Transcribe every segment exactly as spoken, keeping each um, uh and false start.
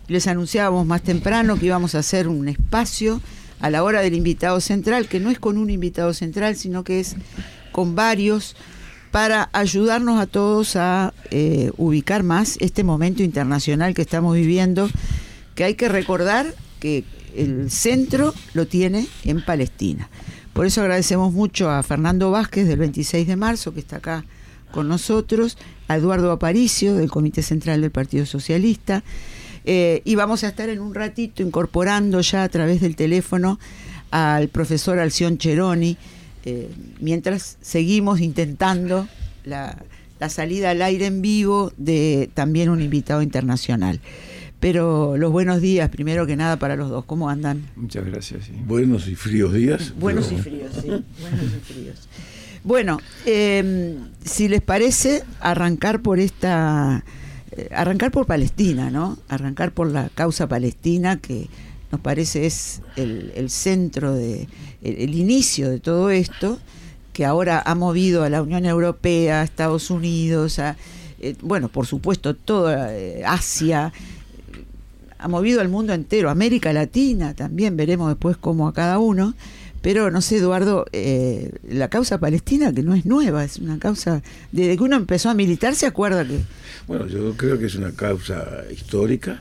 Les anunciábamos más temprano que íbamos a hacer un espacio a la hora del invitado central, que no es con un invitado central, sino que es con varios, para ayudarnos a todos a eh, ubicar más este momento internacional que estamos viviendo, que hay que recordar que el centro lo tiene en Palestina. Por eso agradecemos mucho a Fernando Vázquez del veintiséis de marzo, que está acá con nosotros, a Eduardo Aparicio del Comité Central del Partido Socialista, eh, y vamos a estar en un ratito incorporando ya a través del teléfono al profesor Alción Cheroni, Eh, mientras seguimos intentando la, la salida al aire en vivo de también un invitado internacional. Pero los buenos días, primero que nada, para los dos. ¿Cómo andan? Muchas gracias. Sí. Buenos y fríos días. Buenos pero... y fríos, sí. Buenos y fríos. Bueno, eh, si les parece, arrancar por esta... Eh, arrancar por Palestina, ¿no? Arrancar por la causa palestina, que nos parece es el, el centro de... El, el inicio de todo esto, que ahora ha movido a la Unión Europea, a Estados Unidos, a, eh, bueno, por supuesto, toda eh, Asia, eh, ha movido al mundo entero, América Latina también, veremos después cómo a cada uno, pero no sé, Eduardo, eh, la causa palestina, que no es nueva, es una causa, desde que uno empezó a militar, ¿se acuerda que...? Bueno, yo creo que es una causa histórica,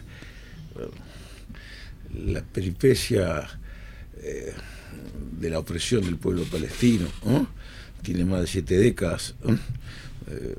la peripecia... Eh, de la opresión del pueblo palestino, ¿eh? Tiene más de siete décadas, ¿eh? Eh,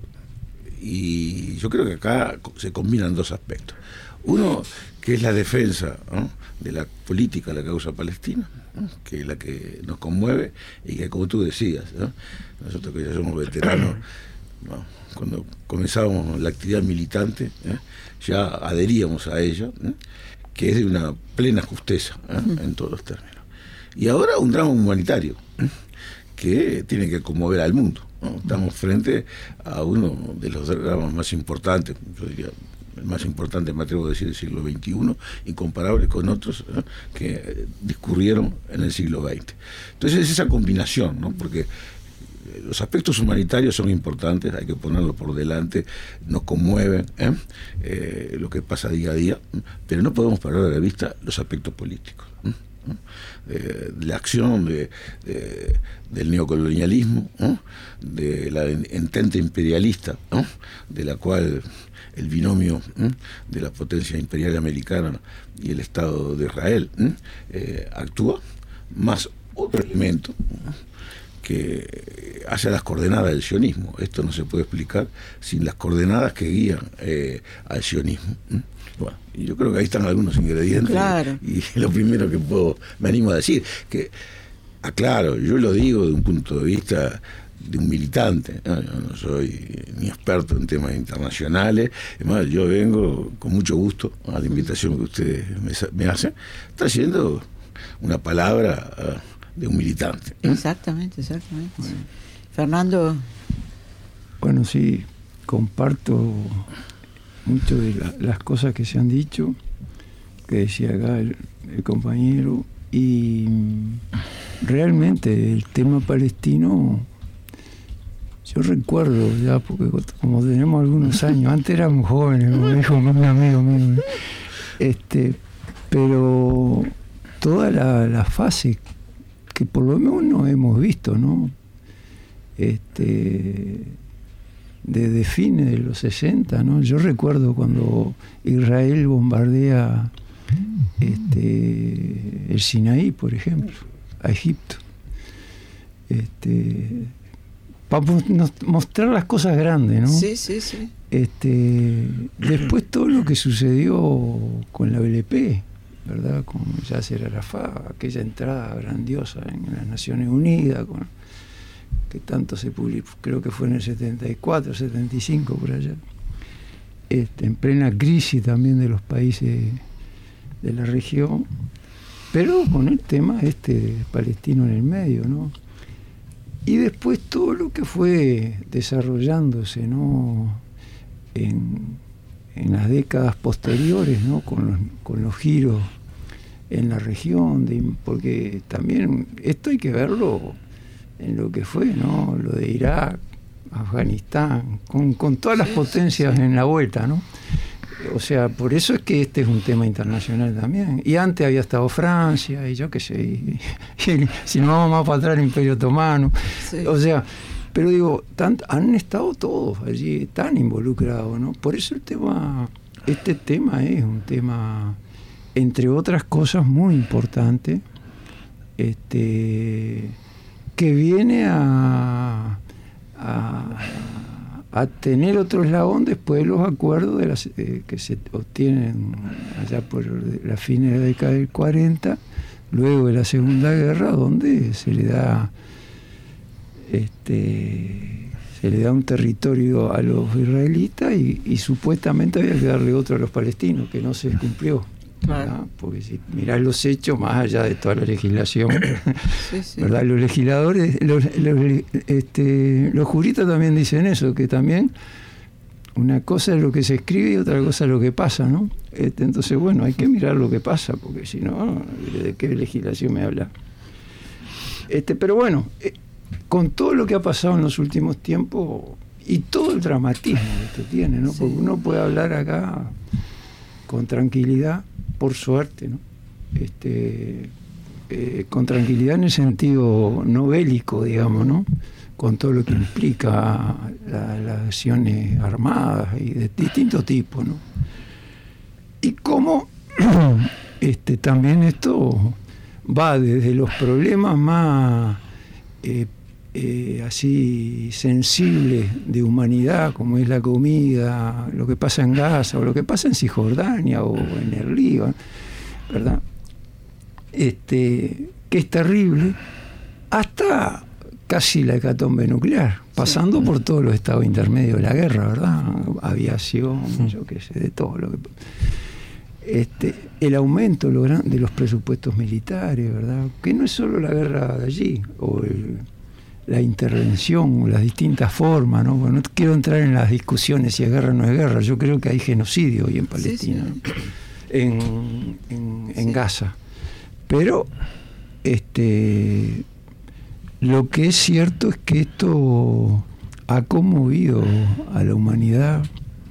y yo creo que acá se combinan dos aspectos. Uno, que es la defensa, ¿eh? de la política de la causa palestina, ¿eh? que es la que nos conmueve y que, como tú decías, ¿eh? nosotros que ya somos veteranos, ¿no? Cuando comenzábamos la actividad militante, ¿eh? ya adheríamos a ella, ¿eh? que es de una plena justeza, ¿eh? en todos los términos. Y ahora un drama humanitario que tiene que conmover al mundo, ¿no? Estamos frente a uno de los dramas más importantes, yo diría el más importante, me atrevo a decir, del siglo veintiuno, incomparable con otros, ¿no? que discurrieron en el siglo veinte. Entonces es esa combinación, ¿no? Porque los aspectos humanitarios son importantes, hay que ponerlos por delante, nos conmueven ¿eh? Eh, lo que pasa día a día, pero no podemos perder de vista los aspectos políticos. ¿eh? De, de la acción de, de, del neocolonialismo, ¿no? de la entente imperialista, ¿no? de la cual el binomio ¿no? de la potencia imperial americana y el Estado de Israel ¿no? eh, actúa, más otro elemento ¿no? que hace las coordenadas del sionismo. Esto no se puede explicar sin las coordenadas que guían eh, al sionismo. ¿no? Bueno, y yo creo que ahí están algunos ingredientes. Claro. Y, y lo primero que puedo, me animo a decir, que, aclaro, yo lo digo de un punto de vista de un militante, ¿no? Yo no soy ni experto en temas internacionales, es más, yo vengo con mucho gusto a la invitación que ustedes me, me hacen, trayendo una palabra uh, de un militante. ¿eh? Exactamente, exactamente. Bueno. Fernando. Bueno, sí, comparto mucho de la, las cosas que se han dicho, que decía acá el, el compañero, y realmente el tema palestino, yo recuerdo ya, porque como tenemos algunos años, antes éramos jóvenes, como dijo un amigo mío, este, pero toda la, la fase que por lo menos hemos visto, ¿no? Este... desde fines de los sesenta, ¿no? Yo recuerdo cuando Israel bombardea este, el Sinaí, por ejemplo, a Egipto. Este, para mostrar las cosas grandes, ¿no? Sí, sí, sí. Este, después todo lo que sucedió con la O L P, ¿verdad? Con Yasser Arafat, aquella entrada grandiosa en las Naciones Unidas, con que tanto se publicó, creo que fue en el setenta y cuatro, setenta y cinco, por allá, este, en plena crisis también de los países de la región, pero con el tema este palestino en el medio, ¿no? Y después todo lo que fue desarrollándose, ¿no? en, en las décadas posteriores, ¿no? con los, con los giros en la región, de, porque también esto hay que verlo en lo que fue, ¿no? Lo de Irak, Afganistán, con, con todas las potencias en la vuelta, ¿no? o sea, por eso es que este es un tema internacional también. Y antes había estado Francia, y yo qué sé, y, y, si no vamos más para atrás, el Imperio Otomano. Sí. O sea, pero digo, tan, han estado todos allí tan involucrados, ¿no? Por eso el tema, este tema es un tema, entre otras cosas, muy importante, este, que viene a, a, a tener otro eslabón después de los acuerdos de las, eh, que se obtienen allá por la fin de la década del cuarenta, luego de la Segunda Guerra, donde se le da este se le da un territorio a los israelitas y, y supuestamente había que darle otro a los palestinos, que no se cumplió. Claro. Porque si mirás los hechos, más allá de toda la legislación, sí, sí. ¿verdad? Los legisladores, los, los, este, los juristas también dicen eso, que también una cosa es lo que se escribe y otra cosa es lo que pasa, ¿no? Este, entonces, bueno, hay que mirar lo que pasa, porque si no, ¿de qué legislación me habla? Este, pero bueno, eh, con todo lo que ha pasado en los últimos tiempos y todo el dramatismo que esto tiene, ¿no? Porque uno puede hablar acá con tranquilidad, por suerte, ¿no? Este, eh, con tranquilidad en el sentido no bélico, digamos, ¿no? Con todo lo que implica la, las acciones armadas y de distintos tipos, ¿no? Y cómo este, también esto va desde los problemas más eh, eh, así sensibles de humanidad, como es la comida, lo que pasa en Gaza o lo que pasa en Cisjordania o en el Líbano, ¿verdad? Este, que es terrible, hasta casi la hecatombe nuclear, pasando sí. por todos los estados intermedios de la guerra, ¿verdad? Aviación, sí. yo qué sé, de todo lo que... Este, el aumento de los presupuestos militares, ¿verdad? Que no es solo la guerra de allí, o el, la intervención, o las distintas formas, ¿no? Bueno, no quiero entrar en las discusiones si es guerra o no es guerra, yo creo que hay genocidio hoy en Palestina, sí, sí. en, en, en sí. Gaza. Pero, este... lo que es cierto es que esto ha conmovido a la humanidad,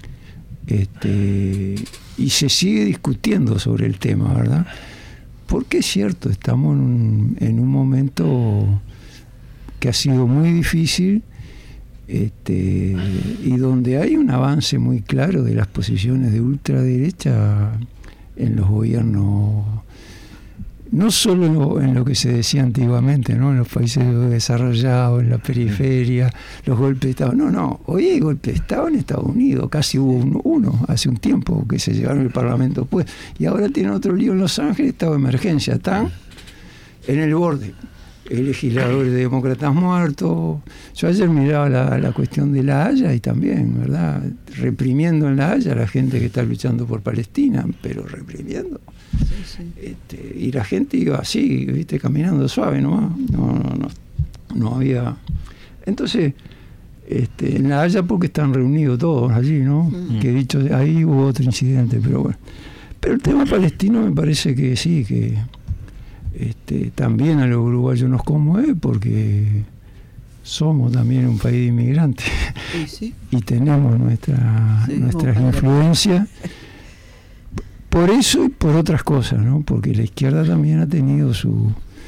este, y se sigue discutiendo sobre el tema, ¿verdad? Porque es cierto, estamos en un, en un momento que ha sido muy difícil, este, y donde hay un avance muy claro de las posiciones de ultraderecha en los gobiernos, no solo en lo, en lo que se decía antiguamente, ¿no? En los países desarrollados, en la periferia, los golpes de Estado. No, no, hoy hay golpes de Estado en Estados Unidos, casi hubo uno, uno hace un tiempo que se llevaron el Parlamento pues, y ahora tienen otro lío en Los Ángeles, estado de emergencia, están en el borde. El legislador de demócratas muertos. Yo ayer miraba la, la cuestión de La Haya y también, ¿verdad? Reprimiendo en La Haya a la gente que está luchando por Palestina, pero reprimiendo. Sí, sí. Este, y la gente iba así, viste, caminando suave nomás, no, no, no, no había. Entonces, este, en La Haya porque están reunidos todos allí, ¿no? Mm. Que dicho, ahí hubo otro incidente, pero bueno. Pero el tema palestino me parece que sí, que este, también a los uruguayos nos conmueve porque somos también un país de inmigrantes, sí, sí. y tenemos nuestra, sí, nuestras influencias. Por eso y por otras cosas, ¿no? Porque la izquierda también ha tenido su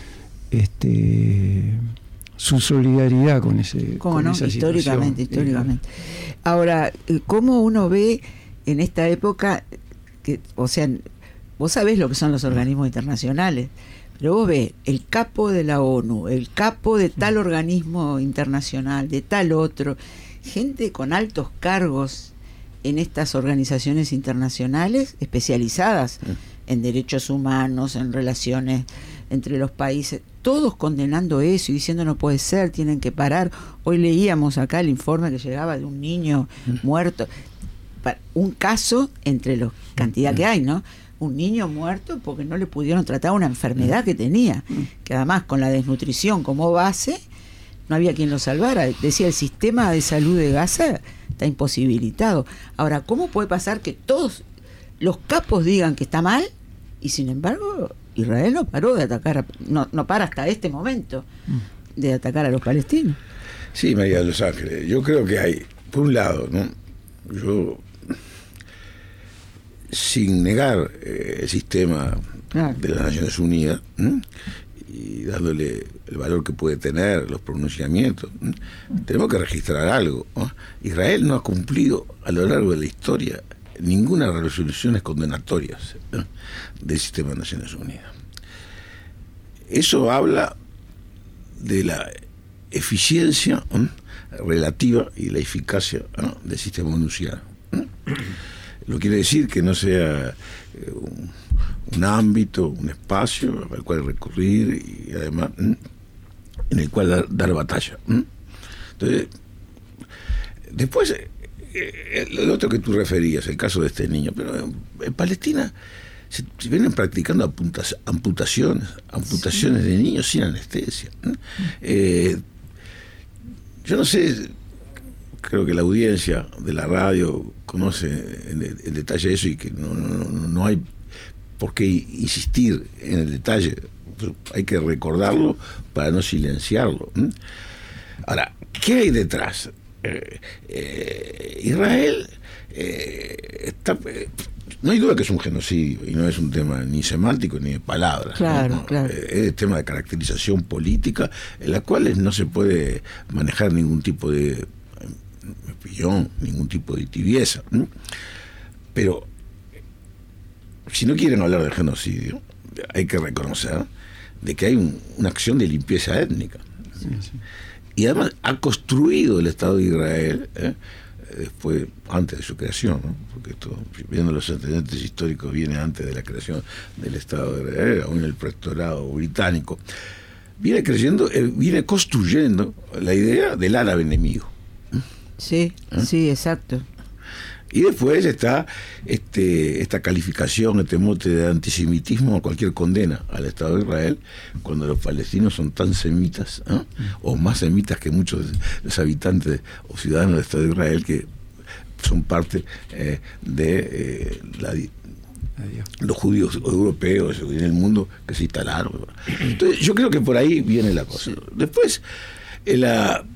este su solidaridad con ese ¿Cómo con no? esa históricamente, situación. históricamente. Ahora, ¿cómo uno ve en esta época que, o sea, vos sabés lo que son los organismos internacionales, pero vos ves el capo de la ONU, el capo de tal organismo internacional, de tal otro, gente con altos cargos en estas organizaciones internacionales especializadas en derechos humanos, en relaciones entre los países, todos condenando eso y diciendo no puede ser, tienen que parar. Hoy leíamos acá el informe que llegaba de un niño muerto, un caso entre la cantidad que hay, ¿no? Un niño muerto porque no le pudieron tratar una enfermedad que tenía, que además con la desnutrición como base no había quien lo salvara. Decía, el sistema de salud de Gaza está imposibilitado. Ahora, ¿cómo puede pasar que todos los capos digan que está mal y sin embargo Israel no paró de atacar, a, no, no para hasta este momento de atacar a los palestinos? Sí, María de Los Ángeles, yo creo que hay, por un lado, ¿no? Yo sin negar eh, el sistema Claro. de las Naciones Unidas, ¿m? y dándole el valor que puede tener, los pronunciamientos, ¿m? tenemos que registrar algo, ¿no? Israel no ha cumplido a lo largo de la historia ninguna de las resoluciones condenatorias, ¿no? del sistema de Naciones Unidas. Eso habla de la eficiencia, ¿no? relativa y la eficacia, ¿no? del sistema onusiano. ¿no? Lo quiere decir que no sea eh, un, un ámbito, un espacio al cual recurrir y además ¿m? en el cual dar, dar batalla. ¿m? Entonces, después, eh, lo otro que tú referías, el caso de este niño, pero en, en Palestina se, se vienen practicando apuntas, amputaciones, amputaciones sí. de niños sin anestesia. ¿m? Eh, yo no sé, creo que la audiencia de la radio conoce en, en detalle eso y que no, no, no hay por qué insistir en el detalle, hay que recordarlo para no silenciarlo. Ahora, ¿qué hay detrás? Eh, eh, Israel eh, está, eh, no hay duda que es un genocidio y no es un tema ni semántico ni de palabras. Claro, ¿no? claro. Eh, es un tema de caracterización política en la cual no se puede manejar ningún tipo de opinión, ningún tipo de tibieza. ¿no? Pero si no quieren hablar de genocidio, hay que reconocer de que hay un, una acción de limpieza étnica. Sí, sí. Y además ha construido el Estado de Israel, ¿eh? después, antes de su creación, ¿no? porque esto, viendo los antecedentes históricos, viene antes de la creación del Estado de Israel, aún el protectorado británico, viene creciendo, eh, viene construyendo la idea del árabe enemigo. Sí, ¿Eh? sí, exacto. Y después está este, esta calificación, este mote de antisemitismo a cualquier condena al Estado de Israel, cuando los palestinos son tan semitas, ¿eh? o más semitas que muchos de los habitantes o ciudadanos del Estado de Israel, que son parte eh, de eh, la, los judíos europeos en el mundo que se instalaron. Entonces, yo creo que por ahí viene la cosa. Después, eh, la...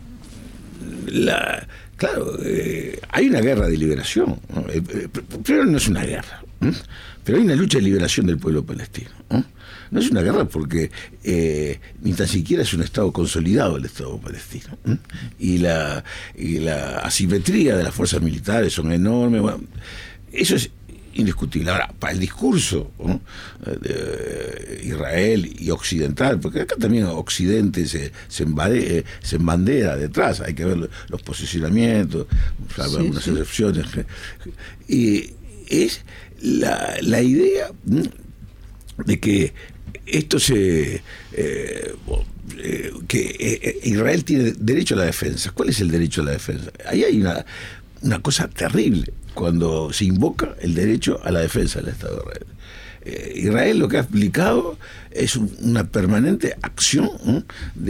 la Claro, eh, hay una guerra de liberación. ¿no? Eh, eh, primero, no es una guerra, ¿eh? pero hay una lucha de liberación del pueblo palestino. ¿eh? No es una guerra porque eh, ni tan siquiera es un Estado consolidado el Estado palestino. ¿eh? Y, la, y la asimetría de las fuerzas militares son enormes. Bueno, eso es indiscutible. Ahora, para el discurso, ¿no? de Israel y occidental, porque acá también Occidente se, se, embade, se embandera detrás, hay que ver los posicionamientos, salvo sí, algunas sí. excepciones, y es la, la idea ¿no? de que esto se... Eh, eh, que eh, Israel tiene derecho a la defensa. ¿Cuál es el derecho a la defensa? Ahí hay una, una cosa terrible cuando se invoca el derecho a la defensa del Estado de Israel. Eh, Israel lo que ha aplicado es un, una permanente acción ¿eh?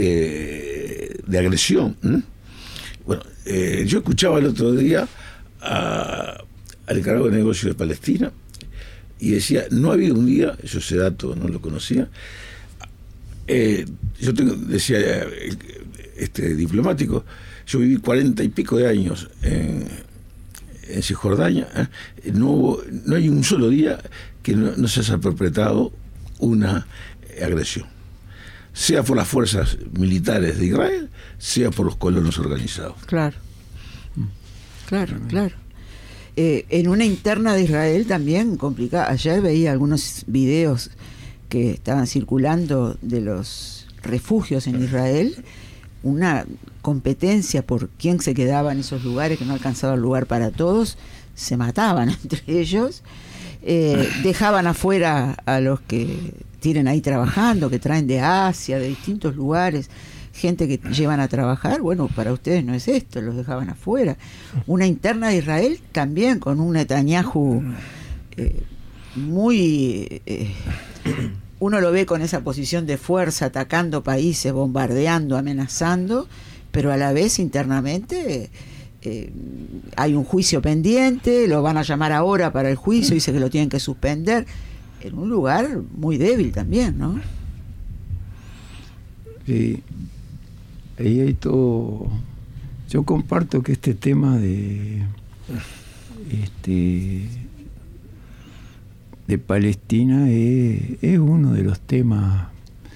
de, de agresión. ¿eh? Bueno, eh, yo escuchaba el otro día a, al encargado de negocios de Palestina y decía, no ha habido un día, yo ese dato no lo conocía, eh, yo tengo, decía este diplomático, yo viví cuarenta y pico de años en en Cisjordania, ¿eh? no, hubo, no hay un solo día que no, no se haya perpetrado una eh, agresión, sea por las fuerzas militares de Israel, sea por los colonos organizados. Claro, claro, claro. Eh, en una interna de Israel también complicada. Ayer veía algunos videos que estaban circulando de los refugios en Israel, una competencia por quién se quedaba en esos lugares, que no alcanzaba el lugar para todos, se mataban entre ellos, eh, dejaban afuera a los que tienen ahí trabajando, que traen de Asia, de distintos lugares, gente que llevan a trabajar. Bueno, para ustedes no es esto, los dejaban afuera. Una interna de Israel también con un Netanyahu eh, muy... Eh, uno lo ve con esa posición de fuerza, atacando países, bombardeando, amenazando, pero a la vez internamente eh, hay un juicio pendiente, lo van a llamar ahora para el juicio, dice que lo tienen que suspender, en un lugar muy débil también, ¿no? Sí, ahí hay todo. Yo comparto que este tema de este de Palestina es, es uno de los temas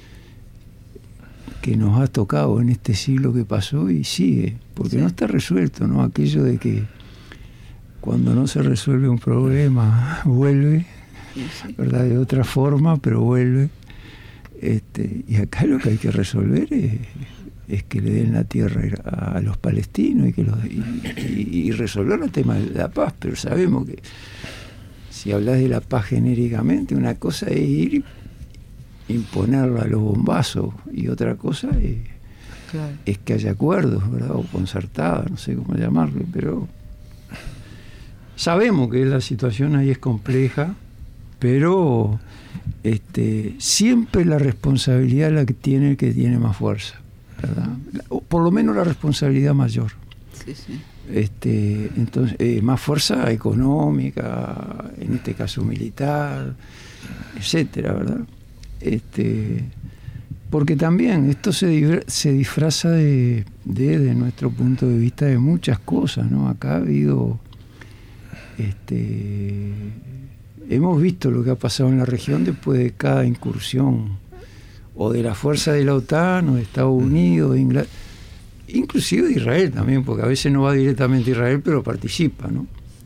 que nos ha tocado en este siglo que pasó y sigue, porque sí. no está resuelto, ¿no? Aquello de que cuando no se resuelve un problema, vuelve, sí, sí. ¿verdad? De otra forma, pero vuelve. Este, y acá lo que hay que resolver es, es que le den la tierra a, a los palestinos y, que los, y, y, y resolver el tema de la paz, pero sabemos que si hablas de la paz genéricamente, una cosa es ir imponerla a los bombazos y otra cosa es, claro. es que haya acuerdos, ¿verdad? O concertadas, no sé cómo llamarlo, pero sabemos que la situación ahí es compleja, pero este, siempre la responsabilidad la que tiene el que tiene más fuerza, ¿verdad? O por lo menos la responsabilidad mayor. Sí, sí. Este, entonces, eh, más fuerza económica, en este caso militar, etcétera, ¿verdad? Este, porque también esto se, se disfraza de, de, de nuestro punto de vista de muchas cosas, ¿no? Acá ha habido, este, hemos visto lo que ha pasado en la región después de cada incursión, o de la fuerza de la OTAN, o de Estados Unidos, de Inglaterra, inclusive de Israel también, porque a veces no va directamente a Israel, pero participa, ¿no?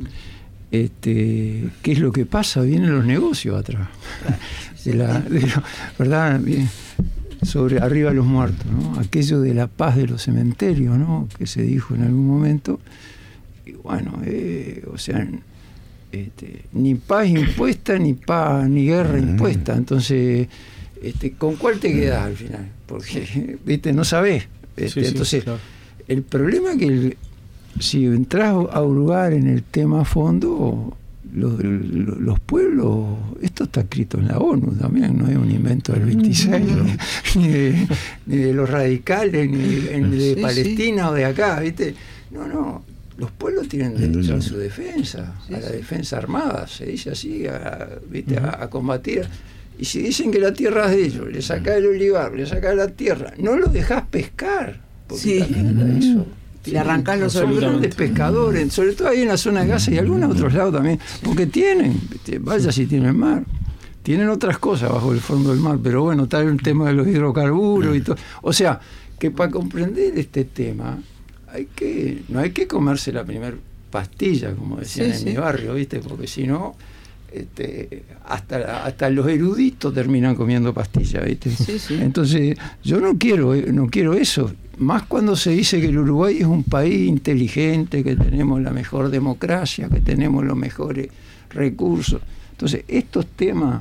Este, ¿qué es lo que pasa? Vienen los negocios atrás, de la, de lo, ¿verdad? Sobre arriba los muertos, ¿no? Aquello de la paz de los cementerios, ¿no? Que se dijo en algún momento. Y bueno, eh, o sea, este, ni paz impuesta, ni paz, ni guerra impuesta. Entonces, este, ¿con cuál te quedas al final? Porque, viste, no sabés. Este, sí, sí, entonces, claro. El problema es que el, si entras a hurgar en el tema a fondo, los, los, los pueblos, esto está escrito en la ONU también, no es un invento del veintiséis, mm. ni, de, ni de los radicales, ni de, ni de sí, Palestina sí. o de acá, ¿viste? No, no, los pueblos tienen derecho a su defensa, sí, a la sí. defensa armada, se dice así, a, ¿viste? Uh-huh. a, a combatir. Y si dicen que la tierra es de ellos, le sacás el olivar, le sacás la tierra, no lo dejás pescar, porque sí. también era eso. Le arrancás los son grandes pescadores, sobre todo ahí en la zona de Gaza y algunos otros lados también, porque tienen, vaya si tienen mar, tienen otras cosas bajo el fondo del mar, pero bueno, está el tema de los hidrocarburos y todo. O sea, que para comprender este tema, hay que no hay que comerse la primer pastilla, como decían sí, en sí. mi barrio, ¿viste? Porque si no, este, hasta, hasta los eruditos terminan comiendo pastillas, ¿viste? Sí, sí. Entonces, yo no quiero, no quiero eso. Más cuando se dice que el Uruguay es un país inteligente, que tenemos la mejor democracia, que tenemos los mejores recursos. Entonces, estos temas,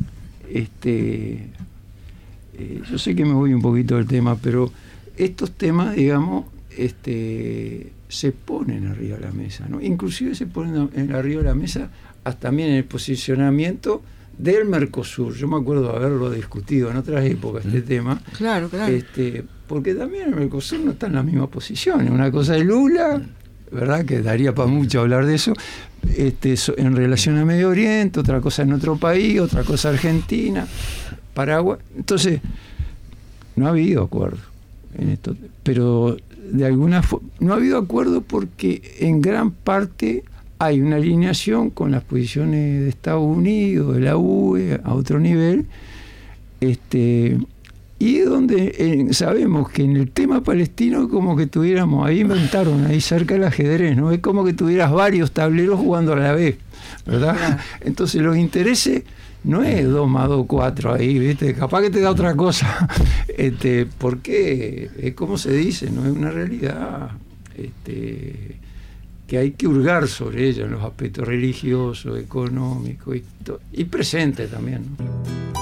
este, eh, yo sé que me voy un poquito del tema, pero estos temas, digamos, este, se ponen arriba de la mesa, ¿no? Inclusive se ponen arriba de la mesa hasta también en el posicionamiento del Mercosur. Yo me acuerdo de haberlo discutido en otras épocas, este tema. Claro, claro. Este, porque también el Mercosur no está en la misma posición. Una cosa es Lula, ¿verdad? Que daría para mucho hablar de eso, este, en relación a Medio Oriente, otra cosa en otro país, otra cosa Argentina, Paraguay. Entonces, no ha habido acuerdo en esto. Pero de alguna forma, no ha habido acuerdo porque en gran parte hay una alineación con las posiciones de Estados Unidos, de la U E, a otro nivel, este, y donde eh, sabemos que en el tema palestino como que tuviéramos, ahí inventaron, ahí cerca el ajedrez, ¿no? Es como que tuvieras varios tableros jugando a la vez, ¿verdad? Entonces los intereses no es dos más dos, cuatro ahí, ¿viste? Capaz que te da otra cosa, este, porque es como se dice, no es una realidad, este, que hay que hurgar sobre ella en los aspectos religiosos, económicos y, y presentes también, ¿no?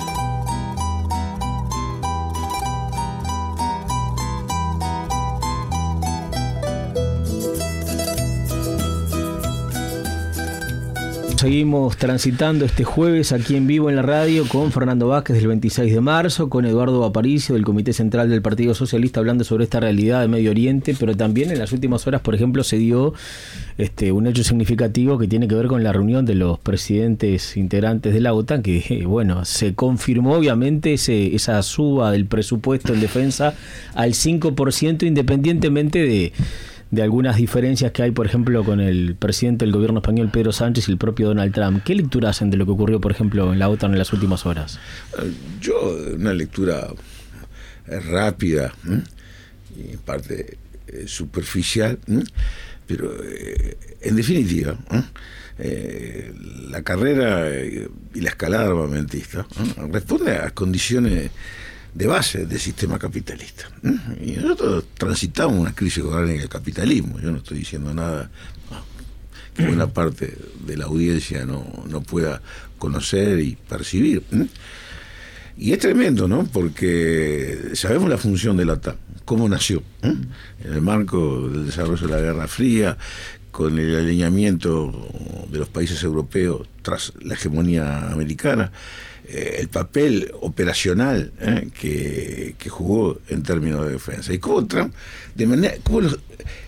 Seguimos transitando este jueves aquí en vivo en la radio con Fernando Vázquez del veintiséis de marzo, con Eduardo Aparicio del Comité Central del Partido Socialista, hablando sobre esta realidad de Medio Oriente, pero también en las últimas horas, por ejemplo, se dio este, un hecho significativo que tiene que ver con la reunión de los presidentes integrantes de la OTAN, que bueno, se confirmó obviamente ese, esa suba del presupuesto en defensa al cinco por ciento, independientemente de de algunas diferencias que hay, por ejemplo, con el presidente del gobierno español, Pedro Sánchez, y el propio Donald Trump. ¿Qué lectura hacen de lo que ocurrió, por ejemplo, en la OTAN en las últimas horas? Yo, una lectura rápida, ¿eh? y en parte eh, superficial, ¿eh? pero eh, en definitiva, ¿eh? Eh, la carrera eh, y la escalada armamentista ¿eh? responde a condiciones de base del sistema capitalista. ¿eh? Y nosotros transitamos una crisis orgánica del capitalismo. Yo no estoy diciendo nada que buena parte de la audiencia no, no pueda conocer y percibir. ¿eh? Y es tremendo, ¿no? Porque sabemos la función de la OTAN, cómo nació, ¿eh? en el marco del desarrollo de la Guerra Fría, con el alineamiento de los países europeos tras la hegemonía americana, eh, el papel operacional eh, que, que jugó en términos de defensa. Y cómo Trump, de manera, cómo los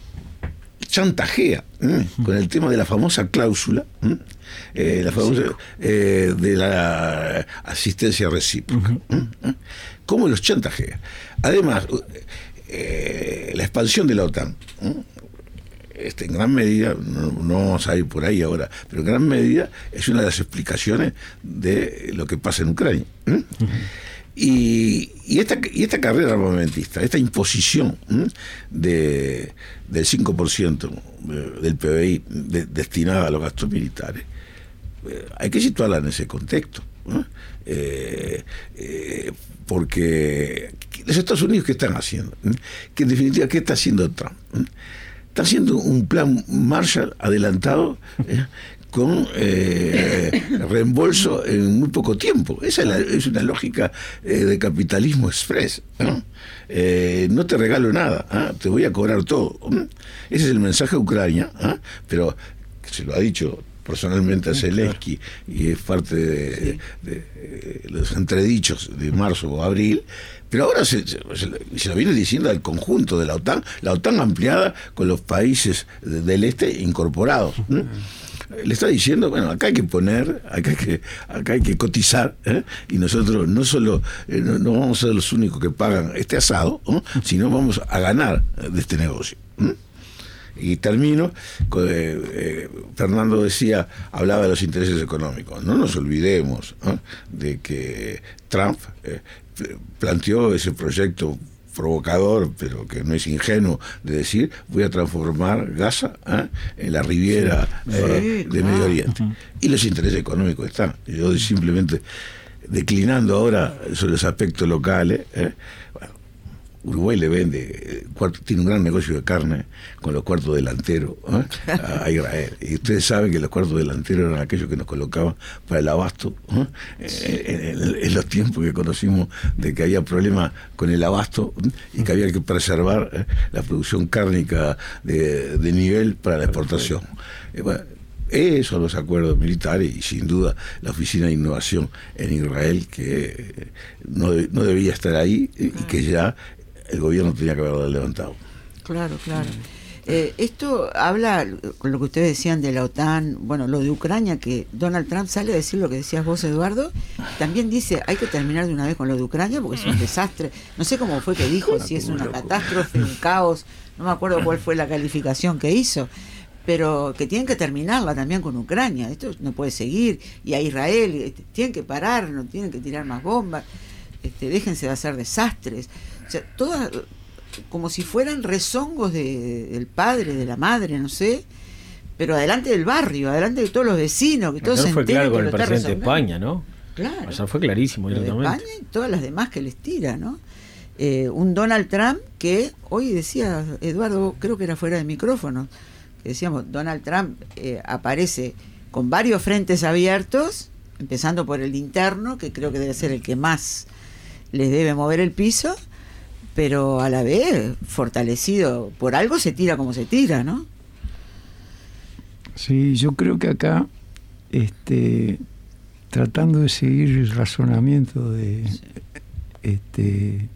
chantajea ¿eh? con el tema de la famosa cláusula, ¿eh? Eh, la famosa, eh, de la asistencia recíproca. ¿eh? ¿Cómo los chantajea? Además, eh, la expansión de la OTAN, ¿eh? Este, en gran medida, no, no vamos a ir por ahí ahora, pero en gran medida es una de las explicaciones de lo que pasa en Ucrania. ¿eh? Uh-huh. Y, y, esta, y esta carrera armamentista, esta imposición ¿eh? de, del cinco por ciento del P B I de, destinada a los gastos militares, eh, hay que situarla en ese contexto. ¿eh? Eh, eh, porque los Estados Unidos, ¿qué están haciendo? ¿eh? Que en definitiva, ¿qué está haciendo Trump? ¿eh? Está haciendo un plan Marshall adelantado eh, con eh, reembolso en muy poco tiempo. Esa es, la, es una lógica eh, de capitalismo express. ¿no? Eh, no te regalo nada, ¿eh? te voy a cobrar todo. ¿eh? Ese es el mensaje de Ucrania, ¿eh? pero se lo ha dicho personalmente a Zelensky y es parte de, sí. de, de, de los entredichos de marzo o abril. Pero ahora se, se, se lo viene diciendo al conjunto de la OTAN, la OTAN ampliada con los países de, del este incorporados. ¿eh? Le está diciendo, bueno, acá hay que poner, acá hay que, acá hay que cotizar, ¿eh? y nosotros no solo eh, no, no vamos a ser los únicos que pagan este asado, ¿eh? sino vamos a ganar de este negocio. ¿eh? Y termino, con, eh, eh, Fernando decía, hablaba de los intereses económicos. No nos olvidemos ¿eh? de que Trump eh, planteó ese proyecto provocador, pero que no es ingenuo, de decir, voy a transformar Gaza ¿eh? en la Riviera eh, sí, de Medio Oriente. Uh-huh. Y los intereses económicos están. Yo simplemente declinando ahora sobre los aspectos locales, ¿eh? bueno, Uruguay le vende, tiene un gran negocio de carne con los cuartos delanteros ¿eh? a Israel. Y ustedes saben que los cuartos delanteros eran aquellos que nos colocaban para el abasto ¿eh? en, en, en los tiempos que conocimos de que había problemas con el abasto ¿eh? y que había que preservar ¿eh? la producción cárnica de, de nivel para la exportación. Eh, bueno, esos son los acuerdos militares y sin duda la Oficina de Innovación en Israel que no, no debía estar ahí y que ya el gobierno tenía que haberlo levantado. Claro, claro. Eh, esto habla, con lo que ustedes decían de la OTAN, bueno, lo de Ucrania, que Donald Trump sale a decir lo que decías vos, Eduardo, también dice, hay que terminar de una vez con lo de Ucrania porque es un desastre. No sé cómo fue que dijo, si es una catástrofe, un caos, no me acuerdo cuál fue la calificación que hizo, pero que tienen que terminarla también con Ucrania. Esto no puede seguir, y a Israel, tienen que parar, no tienen que tirar más bombas, este, déjense de hacer desastres. O sea, todas, como si fueran rezongos de, del padre, de la madre, no sé, pero adelante del barrio, adelante de todos los vecinos, que todos se fue enteren claro con que el lo está presidente de rezongando. España, ¿no? Claro. Ayer fue clarísimo. Lo de España y todas las demás que les tira, ¿no? Eh, un Donald Trump que hoy decía, Eduardo, creo que era fuera de micrófono, que decíamos, Donald Trump eh, aparece con varios frentes abiertos, empezando por el interno, que creo que debe ser el que más les debe mover el piso, pero a la vez fortalecido. Por algo se tira como se tira, ¿no? Sí, yo creo que acá, este, tratando de seguir el razonamiento de sí. este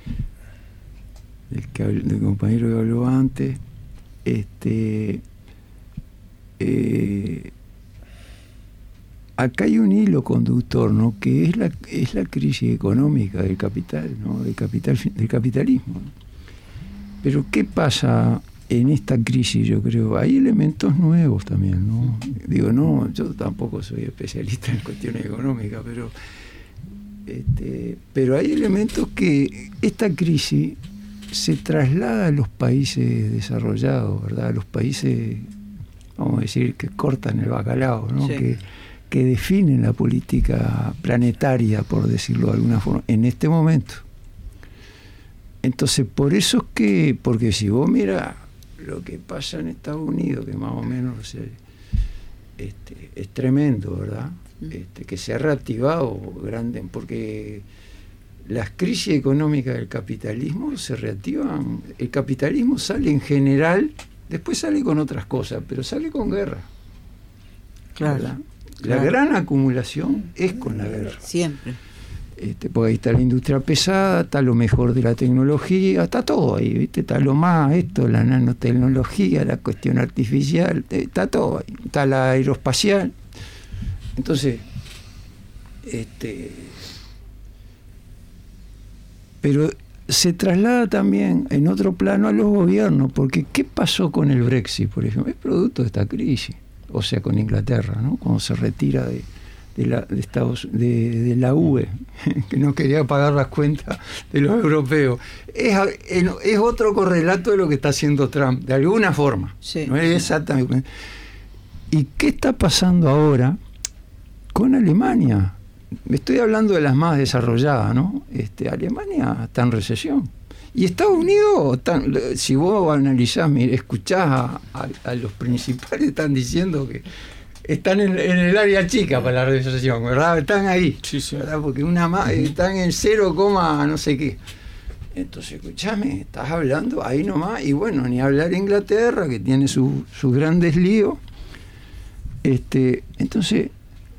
del, que, del compañero que habló antes, este eh, acá hay un hilo conductor, ¿no? Que es la es la crisis económica del capital, ¿no? Del capital del capitalismo. Pero ¿qué pasa en esta crisis, yo creo, hay elementos nuevos también, ¿no? Digo, no, yo tampoco soy especialista en cuestiones económicas, pero este, pero hay elementos que esta crisis se traslada a los países desarrollados, ¿verdad? A los países, vamos a decir, que cortan el bacalao, ¿no? Sí. Que, que definen la política planetaria, por decirlo de alguna forma, en este momento. Entonces, por eso es que, porque si vos mirás lo que pasa en Estados Unidos, que más o menos o sea, este, es tremendo, ¿verdad? Este, que se ha reactivado grande, porque las crisis económicas del capitalismo se reactivan. El capitalismo sale en general, después sale con otras cosas, pero sale con guerra. Claro, ¿verdad? claro. La gran acumulación es con la guerra. Siempre. Este, porque ahí está la industria pesada, está lo mejor de la tecnología, está todo ahí, ¿viste? Está lo más, esto, la nanotecnología, la cuestión artificial, está todo ahí, está la aeroespacial. Entonces, este, pero se traslada también en otro plano a los gobiernos, porque ¿qué pasó con el Brexit, por ejemplo? Es producto de esta crisis, o sea, con Inglaterra, ¿no? Cuando se retira de de la, de, Estados, de, de la U E, que no quería pagar las cuentas de los europeos. Es, es otro correlato de lo que está haciendo Trump, de alguna forma. Sí. No es exactamente. ¿Y qué está pasando ahora con Alemania? Me estoy hablando de las más desarrolladas, ¿no? Este, Alemania está en recesión. Y Estados Unidos, están, si vos analizás, escuchás a, a, a los principales, están diciendo que están en, en el área chica para la recesión, ¿verdad? Están ahí, sí, sí. ¿verdad? Porque una más, están en cero, no sé qué. Entonces, escúchame, estás hablando ahí nomás, y bueno, ni hablar de Inglaterra, que tiene su, sus grandes líos. Este, entonces,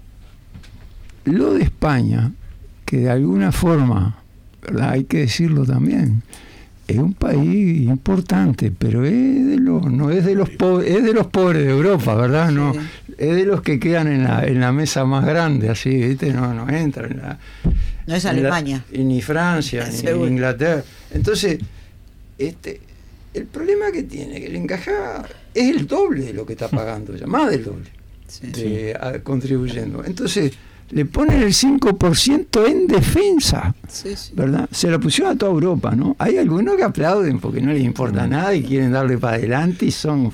lo de España, que de alguna forma, ¿verdad? Hay que decirlo también, es un país importante, pero es de los, no es de los pobres, es de los pobres de Europa, ¿verdad? No, sí. Es de los que quedan en la, en la mesa más grande, así, ¿viste? No, no entra en la. No es Alemania. La, y ni Francia, ni, ni Inglaterra. Entonces, este, el problema que tiene, que el encajada es el doble de lo que está pagando ya, más del doble, Sí. de, a, contribuyendo. Entonces, le ponen el cinco por ciento en defensa, sí, sí. ¿verdad? Se la pusieron a toda Europa, ¿no? Hay algunos que aplauden porque no les importa nada y quieren darle para adelante y son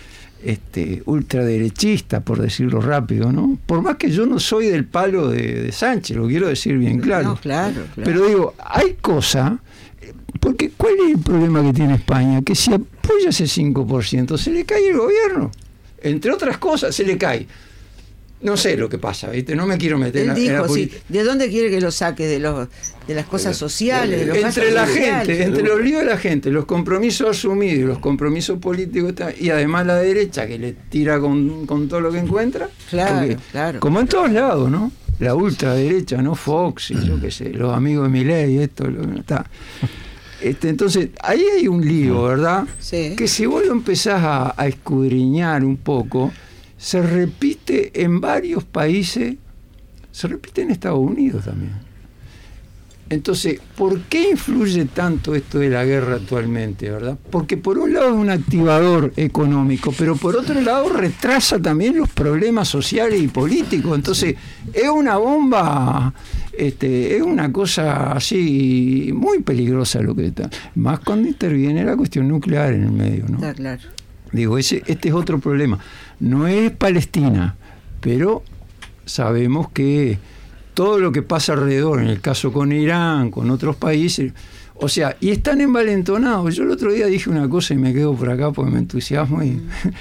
este, ultraderechistas, por decirlo rápido, ¿no? Por más que yo no soy del palo de, de Sánchez, lo quiero decir bien claro. No, claro, claro. Pero digo, hay cosas, porque ¿cuál es el problema que tiene España? Que si apoya ese cinco por ciento se le cae el gobierno. Entre otras cosas, se le cae. No sé lo que pasa, ¿viste? No me quiero meter Él en, dijo, en la sí. política. ¿De dónde quiere que lo saque? De los de las cosas sociales, de los entre la sociales. gente, entre los líos de la gente, los compromisos asumidos y los compromisos políticos, y además la derecha que le tira con, con todo lo que encuentra. Claro, porque, claro. como en todos lados, ¿no? La ultraderecha, ¿no? Fox y yo qué sé, los amigos de Milei, esto, lo que está. Este, entonces, ahí hay un lío, ¿verdad? Sí. Que si vos lo empezás a, a escudriñar un poco, se repite en varios países, se repite en Estados Unidos también. Entonces, ¿por qué influye tanto esto de la guerra actualmente, verdad? Porque por un lado es un activador económico, pero por otro lado retrasa también los problemas sociales y políticos. Entonces, es una bomba, este, es una cosa así muy peligrosa lo que está. Más cuando interviene la cuestión nuclear en el medio, ¿no? Está claro. Digo, ese, este es otro problema. No es Palestina, pero sabemos que todo lo que pasa alrededor, en el caso con Irán, con otros países, o sea, y están envalentonados. Yo el otro día dije una cosa y me quedo por acá porque me entusiasmo y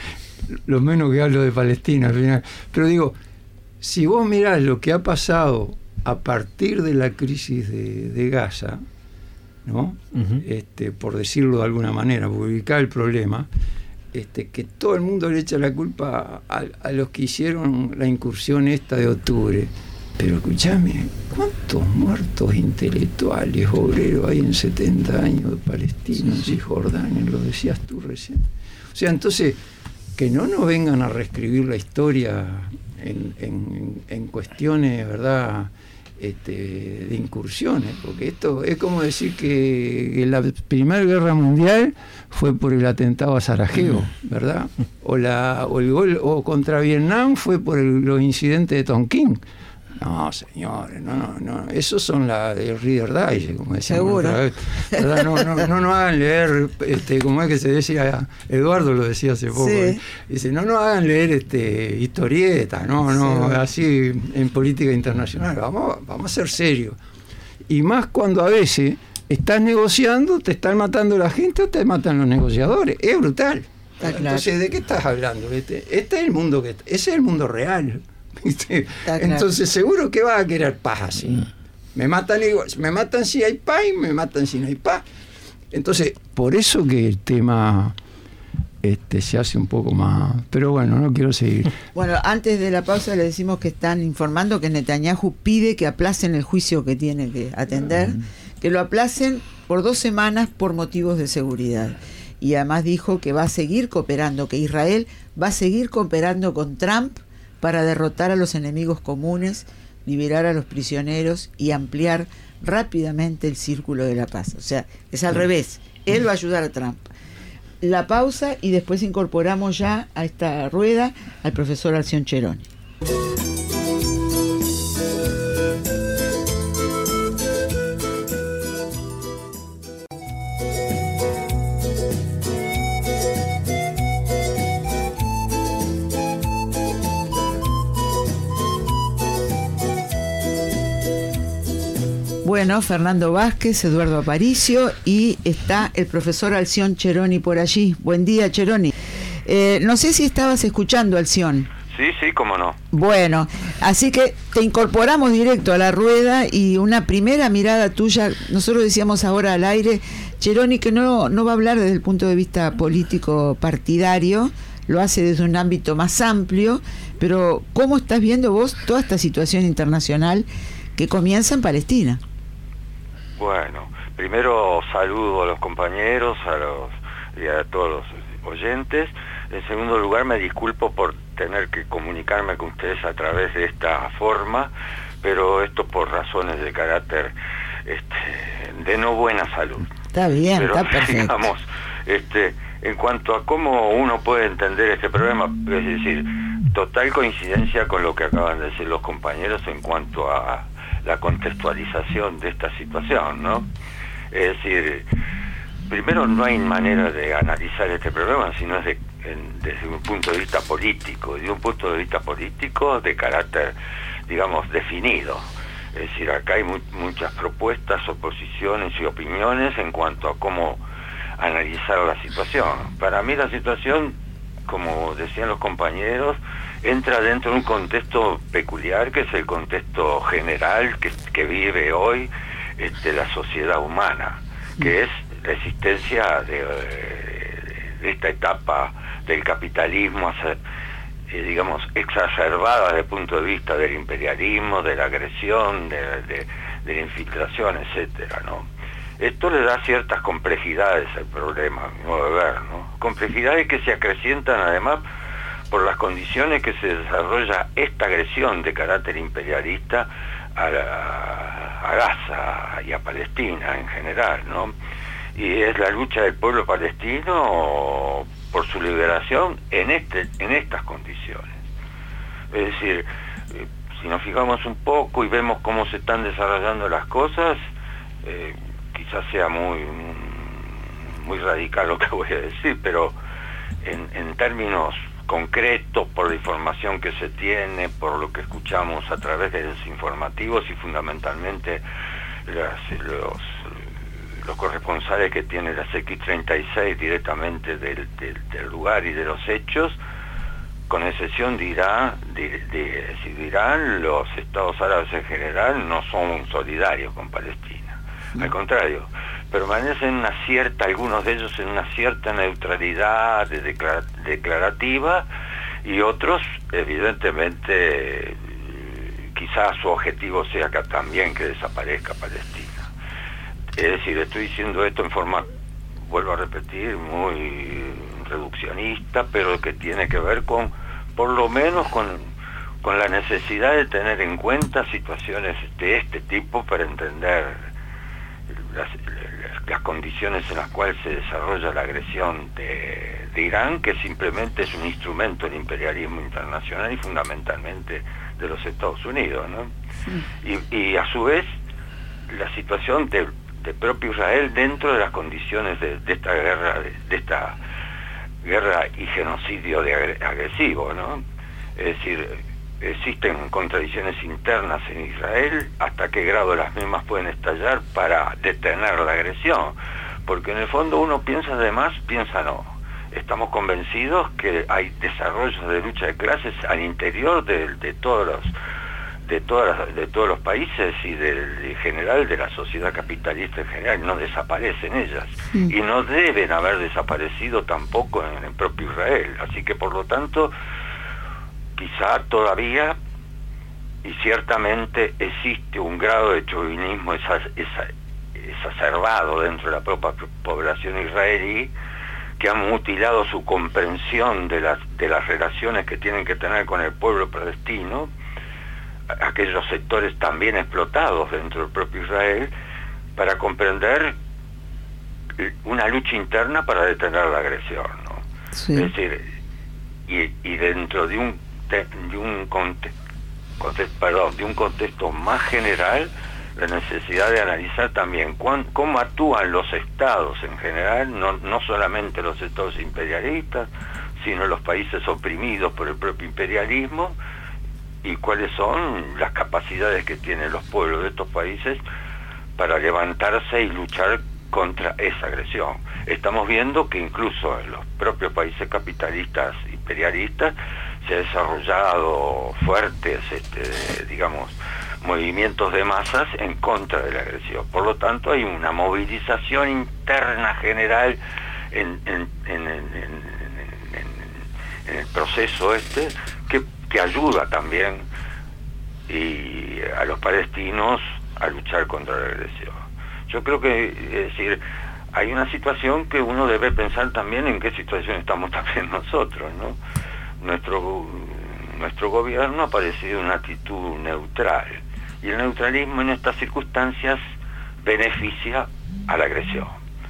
lo menos que hablo de Palestina al final. Pero digo, si vos mirás lo que ha pasado a partir de la crisis de, de Gaza, ¿no? Uh-huh. Este, por decirlo de alguna manera, por ubicar el problema, este, que todo el mundo le echa la culpa a, a los que hicieron la incursión esta de octubre. Pero escúchame, ¿cuántos muertos intelectuales, obreros hay en setenta años de Palestina, en Cisjordania? Lo decías tú recién. O sea, entonces, que no nos vengan a reescribir la historia en, en, en cuestiones, ¿verdad?, este, de incursiones, porque esto es como decir que, que la Primera Guerra Mundial fue por el atentado a Sarajevo, ¿verdad? O, la, o el gol o contra Vietnam fue por el, los incidentes de Tonkin. No, señores, no, no, no, esos son la de Reader Digest, como decíamos otra vez. ¿Verdad? No, no, no nos hagan leer, este, como es que se decía, Eduardo lo decía hace poco, sí. ¿eh? Dice, no nos hagan leer este historietas, no, no, sí. Así en política internacional, vamos, vamos a ser serios. Y más cuando a veces estás negociando, te están matando la gente o te matan los negociadores, es brutal. Claro. Entonces, ¿de qué estás hablando? Este, este es el mundo que, ese es el mundo real. Entonces seguro que vas a querer paz así. Me matan igual, me matan si hay paz y me matan si no hay paz. Entonces, por eso que el tema este se hace un poco más. Pero bueno, no quiero seguir. Bueno, antes de la pausa le decimos que están informando que Netanyahu pide que aplacen el juicio que tiene que atender, uh-huh. que lo aplacen por dos semanas por motivos de seguridad. Y además dijo que va a seguir cooperando, que Israel va a seguir cooperando con Trump para derrotar a los enemigos comunes, liberar a los prisioneros y ampliar rápidamente el círculo de la paz. O sea, es al revés. Él va a ayudar a Trump. La pausa y después incorporamos ya a esta rueda al profesor Alción Cheroni. Bueno, Fernando Vázquez, Eduardo Aparicio y está el profesor Alción Cheroni por allí. Buen día, Cheroni. Eh, no sé si estabas escuchando, Alción. Sí, sí, cómo no. Bueno, así que te incorporamos directo a la rueda y una primera mirada tuya. Nosotros decíamos ahora al aire, Cheroni, que no, no va a hablar desde el punto de vista político partidario, lo hace desde un ámbito más amplio, pero ¿cómo estás viendo vos toda esta situación internacional que comienza en Palestina? Bueno, primero saludo a los compañeros, a los y a todos los oyentes. En segundo lugar, me disculpo por tener que comunicarme con ustedes a través de esta forma, pero esto por razones de carácter este, de no buena salud. Está bien, pero, está perfecto. Digamos, este, en cuanto a cómo uno puede entender este problema, es decir, total coincidencia con lo que acaban de decir los compañeros en cuanto a la contextualización de esta situación, ¿no? Es decir, primero no hay manera de analizar este problema, sino es de, en, desde un punto de vista político, de un punto de vista político de carácter, digamos, definido. Es decir, acá hay mu muchas propuestas, oposiciones y opiniones en cuanto a cómo analizar la situación. Para mí la situación, como decían los compañeros, entra dentro de un contexto peculiar, que es el contexto general que, que vive hoy este, la sociedad humana, que es la existencia de, de esta etapa del capitalismo, eh, digamos, exacerbada desde el punto de vista del imperialismo, de la agresión, de, de, de la infiltración, etcétera, ¿no? Esto le da ciertas complejidades al problema, a mi modo de ver, ¿no? Complejidades que se acrecientan además por las condiciones que se desarrolla esta agresión de carácter imperialista a, la, a Gaza y a Palestina en general, ¿no? Y es la lucha del pueblo palestino por su liberación en este en estas condiciones. Es decir, si nos fijamos un poco y vemos cómo se están desarrollando las cosas, eh, quizás sea muy muy radical lo que voy a decir, pero en, en términos concretos, por la información que se tiene, por lo que escuchamos a través de los informativos y fundamentalmente las, los, los corresponsales que tiene las equis treinta y seis directamente del, del, del lugar y de los hechos, con excepción de Irán, de, de, de, de Irán, los estados árabes en general no son solidarios con Palestina. Al contrario, permanecen una cierta, algunos de ellos en una cierta neutralidad de declara, declarativa, y otros, evidentemente, quizás su objetivo sea que también que desaparezca Palestina. Es decir, estoy diciendo esto en forma, vuelvo a repetir, muy reduccionista, pero que tiene que ver con, por lo menos con con la necesidad de tener en cuenta situaciones de este tipo para entender las, las condiciones en las cuales se desarrolla la agresión de, de Irán, que simplemente es un instrumento del imperialismo internacional y fundamentalmente de los Estados Unidos, ¿no? Sí. Y, y a su vez la situación de, de propio Israel dentro de las condiciones de, de esta guerra, de, de esta guerra y genocidio de agresivo, ¿no? Es decir, existen contradicciones internas en Israel, hasta qué grado las mismas pueden estallar para detener la agresión, porque en el fondo uno piensa además, piensa no, estamos convencidos que hay desarrollos de lucha de clases al interior de, de todos los de todas las, de todos los países y del en general de la sociedad capitalista en general, no desaparecen ellas, mm. y no deben haber desaparecido tampoco en el propio Israel, así que por lo tanto quizá todavía y ciertamente existe un grado de chauvinismo esa, esa, exacerbado dentro de la propia población israelí, que han mutilado su comprensión de las, de las relaciones que tienen que tener con el pueblo palestino, aquellos sectores también explotados dentro del propio Israel, para comprender una lucha interna para detener la agresión, ¿no? Sí. Es decir, y, y dentro de un de, de un contexto, contexto, perdón, de un contexto más general, la necesidad de analizar también cuán, cómo actúan los estados en general, no, no solamente los estados imperialistas, sino los países oprimidos por el propio imperialismo, y cuáles son las capacidades que tienen los pueblos de estos países para levantarse y luchar contra esa agresión. Estamos viendo que incluso en los propios países capitalistas imperialistas se ha desarrollado fuertes, este, digamos, movimientos de masas en contra de la agresión. Por lo tanto, hay una movilización interna general en, en, en, en, en, en, en el proceso este que, que ayuda también y a los palestinos a luchar contra la agresión. Yo creo que, es decir, hay una situación que uno debe pensar también en qué situación estamos también nosotros, ¿no? Nuestro, nuestro gobierno ha parecido una actitud neutral, y el neutralismo en estas circunstancias beneficia a la agresión.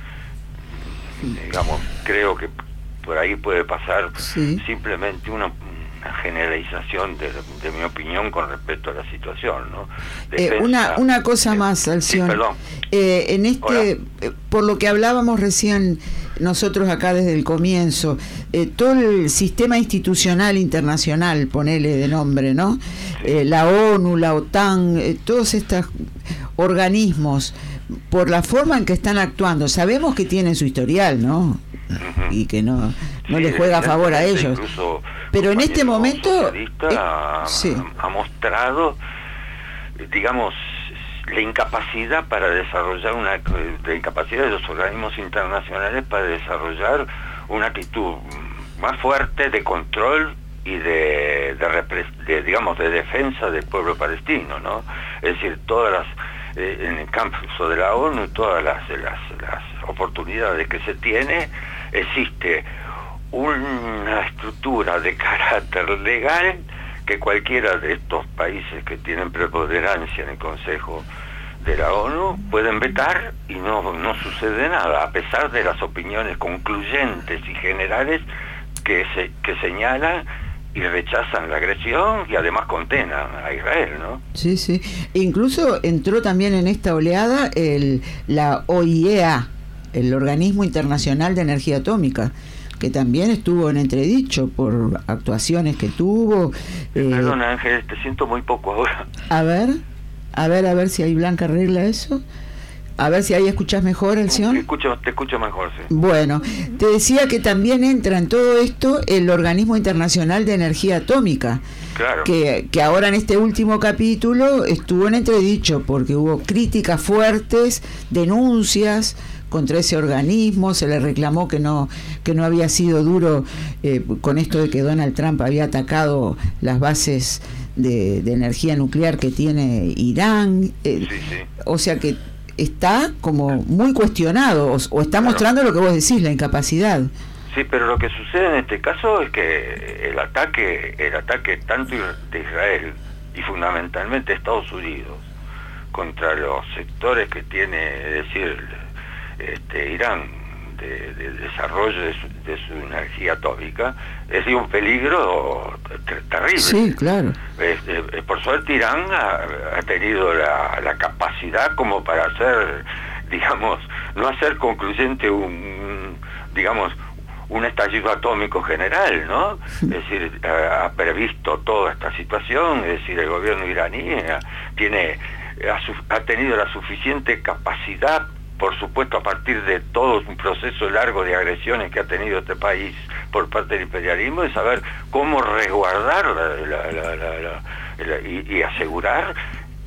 Digamos, creo que por ahí puede pasar sí. simplemente una, una generalización de, de mi opinión con respecto a la situación, ¿no? Defensa, eh, una una cosa eh, más, Alción. Sí, perdón. Eh, en este, eh, por lo que hablábamos recién nosotros acá desde el comienzo, eh, todo el sistema institucional internacional, ponele de nombre, ¿no? Sí. Eh, la ONU, la OTAN, eh, todos estos organismos, por la forma en que están actuando, sabemos que tienen su historial, ¿no? Uh-huh. Y que no, no sí, les juega a favor a ellos. Pero en este momento eh, sí. ha, ha mostrado, digamos, la incapacidad para desarrollar una la incapacidad de los organismos internacionales para desarrollar una actitud más fuerte de control y de, de, repres, de digamos de defensa del pueblo palestino, ¿no? Es decir, todas las eh, en el campo de la ONU, todas las, las las oportunidades que se tiene, existe una estructura de carácter legal que cualquiera de estos países que tienen preponderancia en el Consejo de la ONU pueden vetar y no, no sucede nada, a pesar de las opiniones concluyentes y generales que, se, que señalan y rechazan la agresión y además condenan a Israel, ¿no? Sí, sí. Incluso entró también en esta oleada el, la O I E A, el Organismo Internacional de Energía Atómica, que también estuvo en entredicho por actuaciones que tuvo. Eh, Perdón, Ángel, te siento muy poco ahora. A ver, a ver, a ver si ahí Blanca arregla eso. A ver si ahí escuchás mejor, Alción. Te escucho, te escucho mejor, sí. Bueno, te decía que también entra en todo esto el Organismo Internacional de Energía Atómica. Claro. Que, que ahora en este último capítulo estuvo en entredicho porque hubo críticas fuertes, denuncias contra ese organismo, se le reclamó que no que no había sido duro eh, con esto de que Donald Trump había atacado las bases de, de energía nuclear que tiene Irán, eh, sí, sí. O sea que está como muy cuestionado, o, o está claro. mostrando lo que vos decís, la incapacidad. Sí, pero lo que sucede en este caso es que el ataque, el ataque tanto de Israel y fundamentalmente Estados Unidos contra los sectores que tiene, es decir, este, Irán, de, de desarrollo de su, de su energía atómica, es de un peligro ter terrible. Sí, claro. Este, por suerte Irán ha, ha tenido la, la capacidad como para hacer, digamos, no hacer concluyente un, digamos, un estallido atómico general, ¿no? Es decir, ha, ha previsto toda esta situación, es decir, el gobierno iraní ha, tiene, ha, ha tenido la suficiente capacidad, por supuesto, a partir de todo un proceso largo de agresiones que ha tenido este país por parte del imperialismo, de saber cómo resguardar la, la, la, la, la, la, y, y asegurar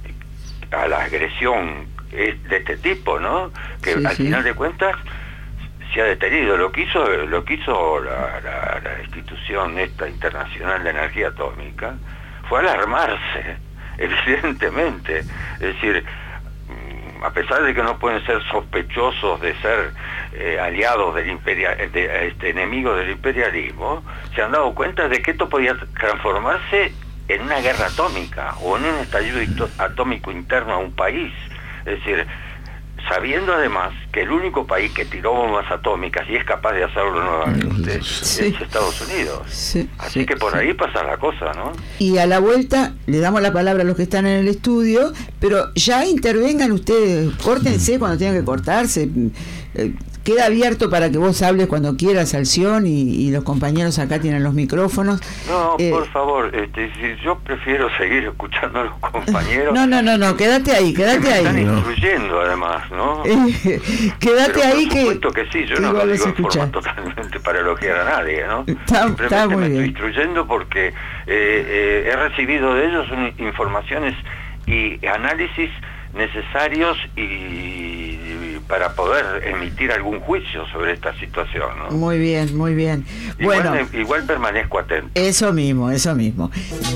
a la agresión de este tipo, ¿no? Que sí, al sí. final de cuentas se ha detenido. Lo que hizo, lo que hizo la, la, la institución esta internacional de energía atómica fue alarmarse, evidentemente. Es decir, a pesar de que no pueden ser sospechosos de ser eh, aliados del imperial, de, este, enemigos del imperialismo, se han dado cuenta de que esto podía transformarse en una guerra atómica o en un estallido atómico interno a un país. Es decir, sabiendo además que el único país que tiró bombas atómicas y es capaz de hacerlo nuevamente sí. es Estados Unidos. Sí, Así sí, que por sí. ahí pasa la cosa, ¿no? Y a la vuelta le damos la palabra a los que están en el estudio, pero ya intervengan ustedes, córtense cuando tengan que cortarse. Eh, queda abierto para que vos hables cuando quieras, Alción, y, y los compañeros acá tienen los micrófonos. No, eh, por favor, este, si yo prefiero seguir escuchando a los compañeros. No, no, no, no, quédate ahí, quédate que me ahí. Están instruyendo además, ¿no? Eh, quédate Pero ahí por supuesto que... que sí, yo no lo digo en forma totalmente para elogiar a nadie, ¿no? Está, Simplemente está muy me bien. estoy instruyendo porque eh, eh, he recibido de ellos un, informaciones y análisis necesarios y para poder emitir algún juicio sobre esta situación, ¿no? Muy bien, muy bien. Igual, Bueno, me, igual permanezco atento. Eso mismo, eso mismo.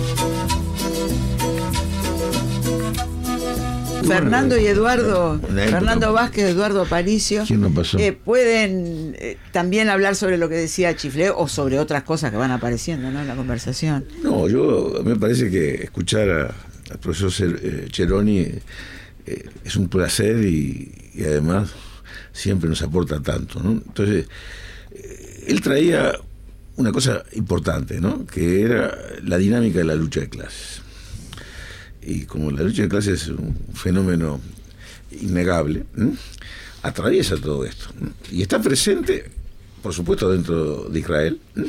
Fernando y Eduardo, Fernando Vázquez, Eduardo Aparicio, ¿quién no pasó? Eh, pueden eh, también hablar sobre lo que decía Chiflé o sobre otras cosas que van apareciendo, ¿no?, en la conversación. No, yo me parece que escuchar a, al profesor Ceroni eh, eh, es un placer y, y además siempre nos aporta tanto, ¿no? Entonces, eh, él traía una cosa importante, ¿no?, que era la dinámica de la lucha de clases. Y como la lucha de clases es un fenómeno innegable, ¿eh?, atraviesa todo esto, ¿eh?, y está presente, por supuesto, dentro de Israel. ¿eh?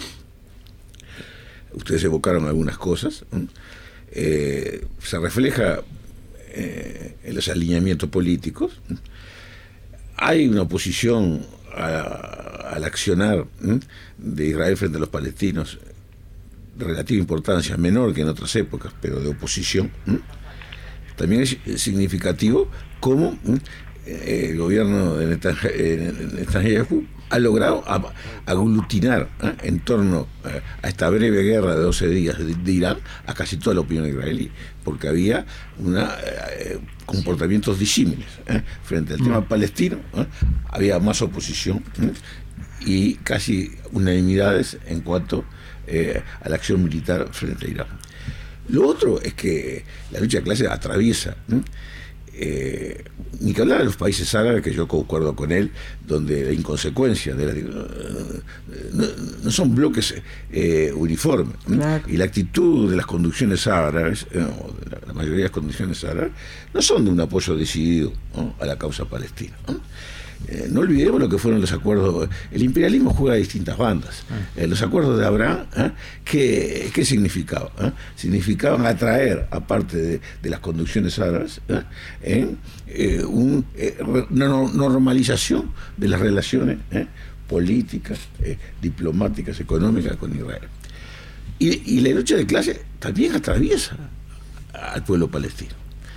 Ustedes evocaron algunas cosas, ¿eh? Eh, se refleja eh, en los alineamientos políticos. ¿eh? Hay una oposición a, al accionar ¿eh? de Israel frente a los palestinos de relativa importancia, menor que en otras épocas, pero de oposición. ¿eh? También es significativo cómo ¿eh? el gobierno de Netanyahu ha logrado aglutinar ¿eh? en torno ¿eh? a esta breve guerra de doce días de, de Irán a casi toda la opinión israelí, porque había una, eh, comportamientos disímiles ¿eh? frente al tema mm. palestino, ¿eh? había más oposición ¿eh? y casi unanimidades en cuanto eh, a la acción militar frente a Irán. Lo otro es que la lucha de clases atraviesa ¿eh? Eh, ni que hablar de los países árabes, que yo concuerdo con él, donde la inconsecuencia de la, no, no son bloques eh, uniformes, ¿eh? Claro. Y la actitud de las conducciones árabes, eh, la, la mayoría de las conducciones árabes, no son de un apoyo decidido ¿no? a la causa palestina. ¿eh? Eh, no olvidemos lo que fueron los acuerdos. El imperialismo juega a distintas bandas. Eh, los acuerdos de Abraham, ¿eh? ¿qué, qué significaban? ¿eh? Significaban atraer, aparte de, de las conducciones árabes, ¿eh? en eh, un, eh, una normalización de las relaciones ¿eh? políticas, eh, diplomáticas, económicas con Israel. Y, y la lucha de clase también atraviesa al pueblo palestino.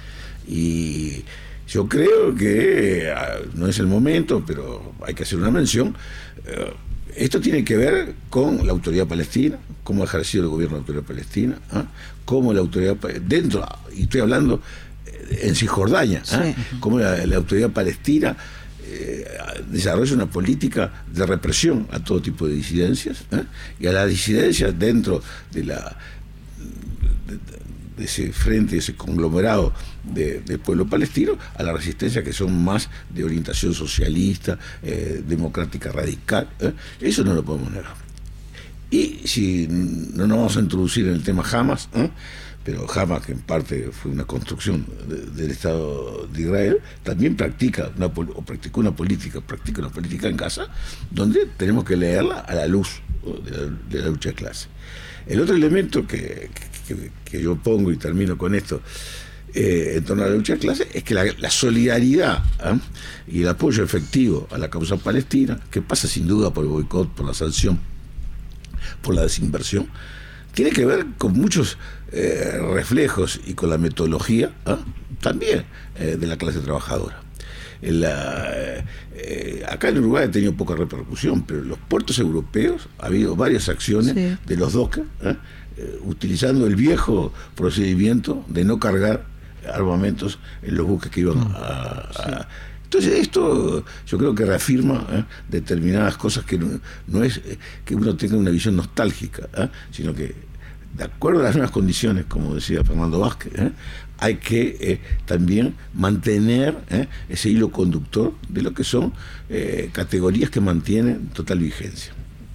Y yo creo que no es el momento, pero hay que hacer una mención. Esto tiene que ver con la autoridad palestina, cómo ha ejercido el gobierno de la autoridad palestina, ¿eh? cómo la autoridad dentro, y estoy hablando en Cisjordania, ¿eh? sí. cómo la, la autoridad palestina eh, desarrolla una política de represión a todo tipo de disidencias, ¿eh? y a las disidencias dentro de la de, de ese frente, ese conglomerado de, del pueblo palestino, a la resistencia que son más de orientación socialista, eh, democrática radical, ¿eh? Eso no lo podemos negar. Y si no nos vamos a introducir en el tema Hamas, ¿eh? pero Hamas, que en parte fue una construcción de, del Estado de Israel, también practica una, o practicó una política, practica una política en Gaza, donde tenemos que leerla a la luz de la, de la lucha de clase. El otro elemento que, que, que yo pongo, y termino con esto, eh, en torno a la lucha de clase, es que la, la solidaridad, ¿eh? y el apoyo efectivo a la causa palestina, que pasa sin duda por el boicot, por la sanción, por la desinversión, tiene que ver con muchos eh, reflejos y con la metodología, ¿eh? también eh, de la clase trabajadora. En la, eh, acá en Uruguay ha tenido poca repercusión, pero en los puertos europeos ha habido varias acciones sí. de los DOCA, ¿eh? Eh, utilizando el viejo procedimiento de no cargar armamentos en los buques que iban a... sí. a Entonces esto yo creo que reafirma ¿eh? determinadas cosas que no, no es eh, que uno tenga una visión nostálgica, ¿eh? sino que de acuerdo a las nuevas condiciones, como decía Fernando Vázquez, ¿eh? hay que eh, también mantener ¿eh? ese hilo conductor de lo que son eh, categorías que mantienen total vigencia.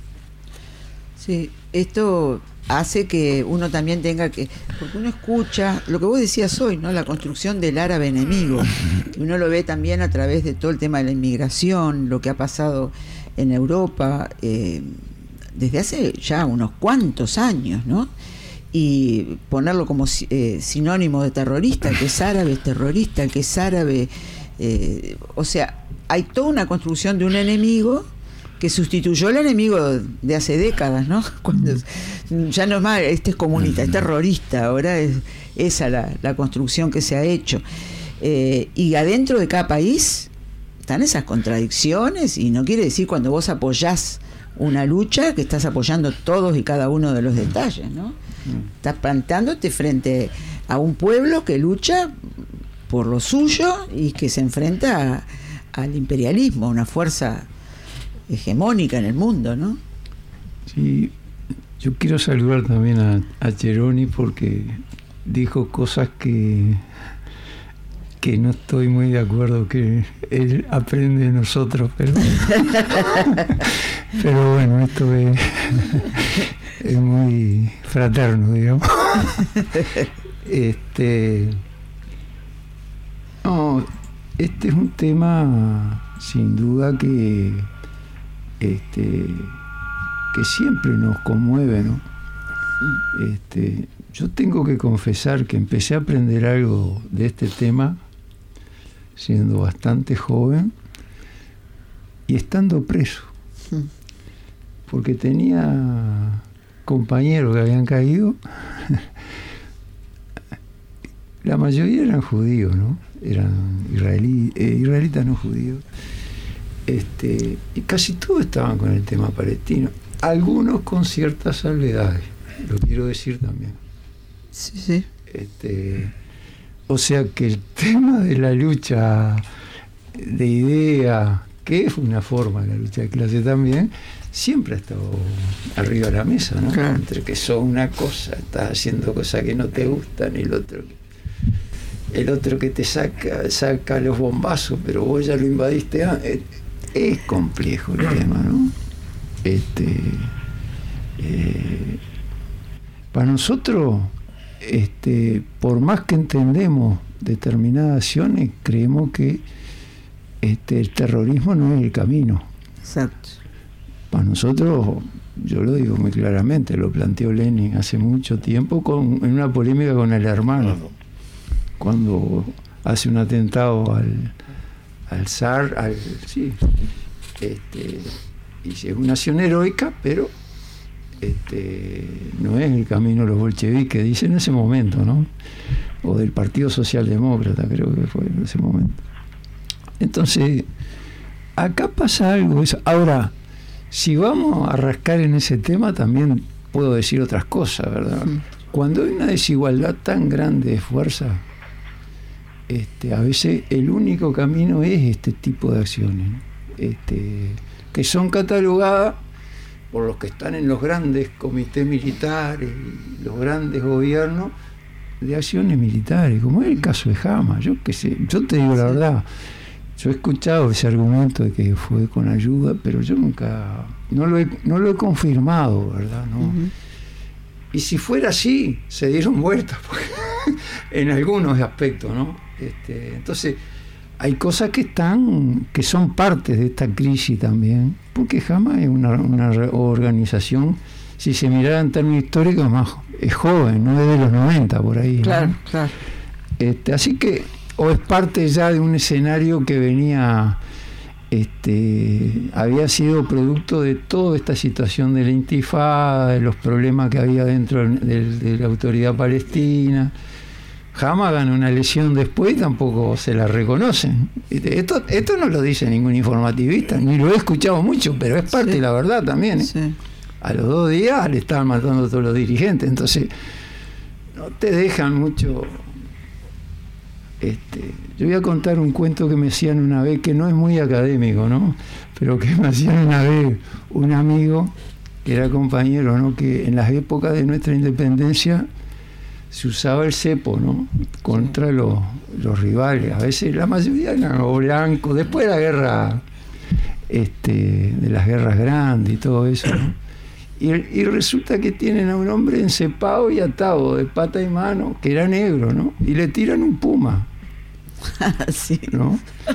Sí, esto hace que uno también tenga que, porque uno escucha lo que vos decías hoy, ¿no? La construcción del árabe enemigo, que uno lo ve también a través de todo el tema de la inmigración, lo que ha pasado en Europa eh, desde hace ya unos cuantos años, ¿no? Y ponerlo como eh, sinónimo de terrorista, el que es árabe es terrorista, el que es árabe, eh, o sea, hay toda una construcción de un enemigo que sustituyó al enemigo de hace décadas, ¿no? Cuando ya no es más, este es comunista, es terrorista, ahora es esa la, la construcción que se ha hecho. Eh, y adentro de cada país están esas contradicciones, y no quiere decir cuando vos apoyás una lucha que estás apoyando todos y cada uno de los detalles, ¿no? Estás plantándote frente a un pueblo que lucha por lo suyo y que se enfrenta a, al imperialismo, una fuerza hegemónica en el mundo, ¿no? Sí, yo quiero saludar también a, a Cheroni, porque dijo cosas que que no estoy muy de acuerdo que él aprende de nosotros, pero pero bueno, esto es, es muy fraterno, digamos. Este no, este es un tema sin duda que este que siempre nos conmueve, ¿no? Este, yo tengo que confesar que empecé a aprender algo de este tema siendo bastante joven y estando preso, porque tenía compañeros que habían caído. La mayoría eran judíos, ¿no? Eran israelí, eh, israelitas no judíos. Este, y casi todos estaban con el tema palestino, algunos con ciertas salvedades, lo quiero decir también. Sí, sí. Este, o sea que el tema de la lucha de idea, que es una forma de la lucha de clase también, siempre ha estado arriba de la mesa, ¿no? Claro. Entre que son una cosa, estás haciendo cosas que no te gustan, y el otro el otro que te saca saca los bombazos, pero vos ya lo invadiste antes. Es complejo el tema, ¿no? Este, eh, para nosotros, este, por más que entendemos determinadas acciones, creemos que este, el terrorismo no es el camino. Exacto. Para nosotros, yo lo digo muy claramente, lo planteó Lenin hace mucho tiempo con, en una polémica con el hermano, cuando hace un atentado al al zar, al, sí, este, y si es una acción heroica, pero este, no es el camino de los bolcheviques, dice en ese momento, ¿no? O del Partido Socialdemócrata, creo que fue en ese momento. Entonces, acá pasa algo. Ahora, si vamos a rascar en ese tema, también puedo decir otras cosas, ¿verdad? Cuando hay una desigualdad tan grande de fuerza, este, a veces el único camino es este tipo de acciones, ¿no? Este, que son catalogadas por los que están en los grandes comités militares, los grandes gobiernos, de acciones militares, como es el caso de Jama. Yo que sé, yo te digo la verdad, yo he escuchado ese argumento de que fue con ayuda, pero yo nunca, no lo he, no lo he confirmado, ¿verdad? ¿No? Uh-huh. Y si fuera así, se dieron vueltas en algunos aspectos, ¿no? Este, entonces, hay cosas que están, que son partes de esta crisis también, porque Jama es una, una organización, si se mirara en términos históricos, más es joven, no es de los noventa por ahí, claro, ¿no? Claro. Este, así que, o es parte ya de un escenario que venía, este, había sido producto de toda esta situación de la intifada, de los problemas que había dentro de, de la autoridad palestina. Jamás ganó una elección después y tampoco se la reconocen. Esto, esto no lo dice ningún informativista, ni lo he escuchado mucho, pero es parte sí. de la verdad también, ¿eh? Sí. A los dos días le estaban matando a todos los dirigentes, entonces no te dejan mucho. Este, yo voy a contar un cuento que me hacían una vez, que no es muy académico, ¿no? Pero que me hacían una vez un amigo que era compañero, ¿no? Que en las épocas de nuestra independencia se usaba el cepo, ¿no? Contra los, los rivales. A veces la mayoría eran los blancos, después de la guerra, este, de las guerras grandes y todo eso, ¿no? Y, y resulta que tienen a un hombre encepado y atado de pata y mano, que era negro, ¿no? Y le tiran un puma. Sí. ¿No?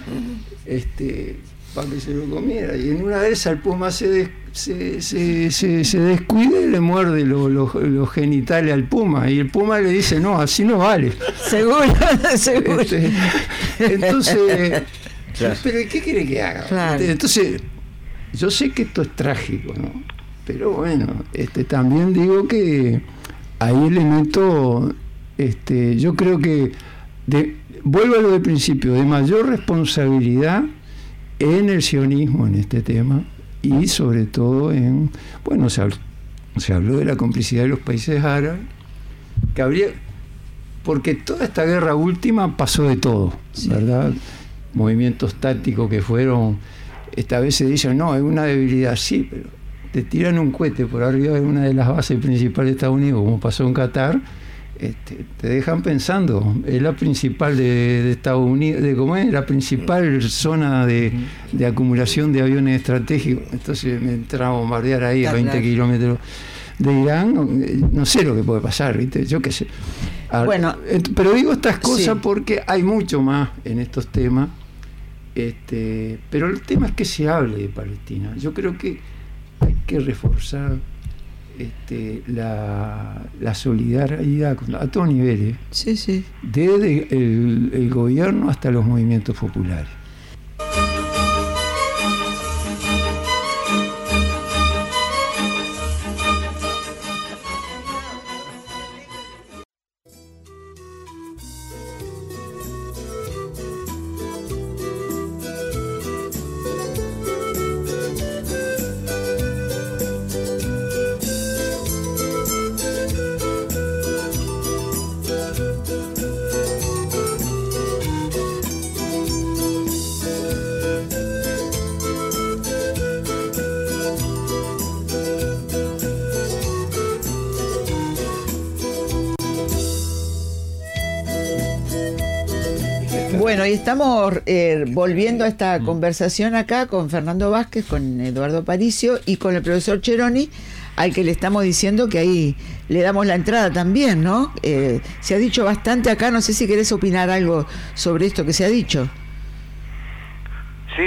Este, para que se lo comiera. Y en una de esas el puma se, des, se, se, se, se descuida y le muerde los lo, lo genitales al puma. Y el puma le dice, no, así no vale. Seguro, seguro. Este, entonces, claro. ¿Pero qué quiere que haga? Claro. Entonces, yo sé que esto es trágico, ¿no? Pero bueno, este, también digo que hay elementos, este, yo creo que, de, vuelvo a lo del principio, de mayor responsabilidad en el sionismo en este tema y sobre todo en, bueno, se habló, se habló de la complicidad de los países árabes, que habría, porque toda esta guerra última pasó de todo, sí. ¿Verdad? Movimientos tácticos que fueron, esta vez se dicen, no, es una debilidad, sí, pero te tiran un cohete por arriba de una de las bases principales de Estados Unidos, como pasó en Qatar, este, te dejan pensando, es la principal de, de Estados Unidos, de cómo es la principal zona de, de acumulación de aviones estratégicos, entonces me entra a bombardear ahí a veinte kilómetros de Irán, no, no sé lo que puede pasar, ¿viste? Yo qué sé. Ahora, bueno, pero digo estas cosas sí. Porque hay mucho más en estos temas, este, pero el tema es que se hable de Palestina. Yo creo que hay que reforzar este, la, la solidaridad a todos niveles, sí, sí. Desde el, el gobierno hasta los movimientos populares. Bueno, y estamos eh, volviendo a esta conversación acá con Fernando Vázquez, con Eduardo Aparicio y con el profesor Cheroni, al que le estamos diciendo que ahí le damos la entrada también, ¿no? Eh, se ha dicho bastante acá, no sé si querés opinar algo sobre esto que se ha dicho. Sí.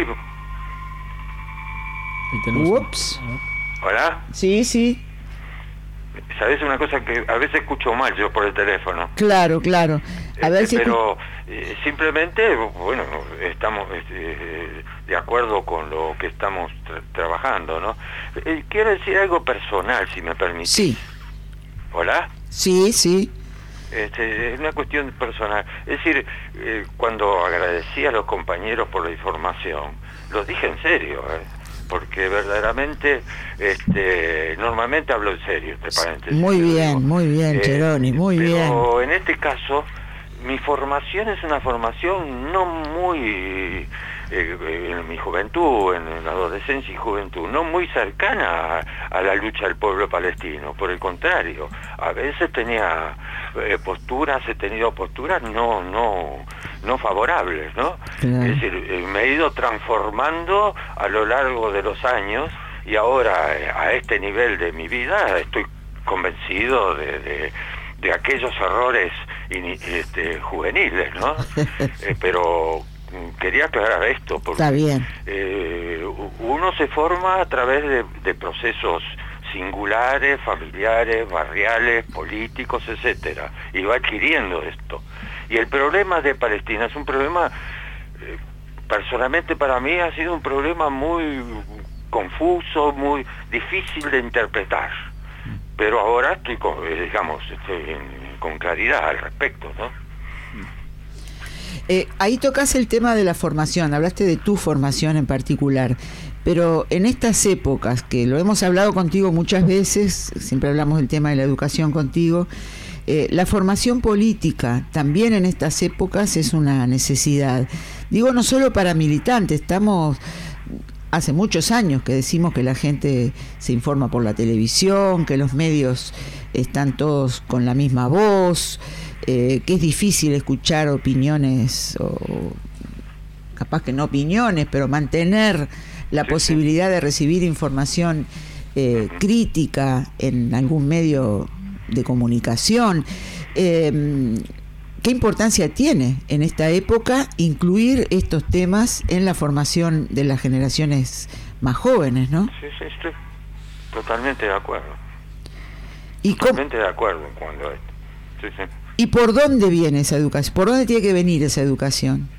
Ups. ¿Hola? Sí, sí. ¿Sabes una cosa que a veces escucho mal yo por el teléfono? Claro, claro. A ver este, si pero eh, simplemente, bueno, estamos eh, de acuerdo con lo que estamos tra trabajando, ¿no? Eh, quiero decir algo personal, si me permitís. Sí. ¿Hola? Sí, sí. Este, es una cuestión personal. Es decir, eh, cuando agradecí a los compañeros por la información, los dije en serio, ¿eh? Porque verdaderamente, este, normalmente hablo en serio, entre paréntesis. Muy bien, muy bien, Cheroni, muy pero bien. Pero en este caso, mi formación es una formación no muy, eh, en mi juventud, en, en la adolescencia y juventud, no muy cercana a, a la lucha del pueblo palestino. Por el contrario, a veces tenía eh, posturas, he tenido posturas no no no favorables, ¿no? Claro. Es decir, eh, me he ido transformando a lo largo de los años y ahora eh, a este nivel de mi vida estoy convencido de, de, de aquellos errores in, este, juveniles, ¿no? eh, pero quería aclarar esto porque Está bien. Eh, uno se forma a través de, de procesos singulares, familiares, barriales, políticos, etcétera, y va adquiriendo esto. Y el problema de Palestina es un problema, eh, personalmente para mí ha sido un problema muy confuso, muy difícil de interpretar. Pero ahora estoy, con, eh, digamos, estoy en, con claridad al respecto, ¿no? Eh, ahí tocas el tema de la formación, hablaste de tu formación en particular, pero en estas épocas, que lo hemos hablado contigo muchas veces, siempre hablamos del tema de la educación contigo, eh, la formación política también en estas épocas es una necesidad. Digo, no solo para militantes, estamos... Hace muchos años que decimos que la gente se informa por la televisión, que los medios están todos con la misma voz, eh, que es difícil escuchar opiniones, o capaz que no opiniones, pero mantener la sí, posibilidad sí. de recibir información eh, crítica en algún medio de comunicación. Eh, ¿Qué importancia tiene en esta época incluir estos temas en la formación de las generaciones más jóvenes, no? Sí, sí, estoy totalmente de acuerdo. ¿Y totalmente cómo? de acuerdo en cuanto a esto. Sí, sí. ¿Y por dónde viene esa educación? ¿Por dónde tiene que venir esa educación?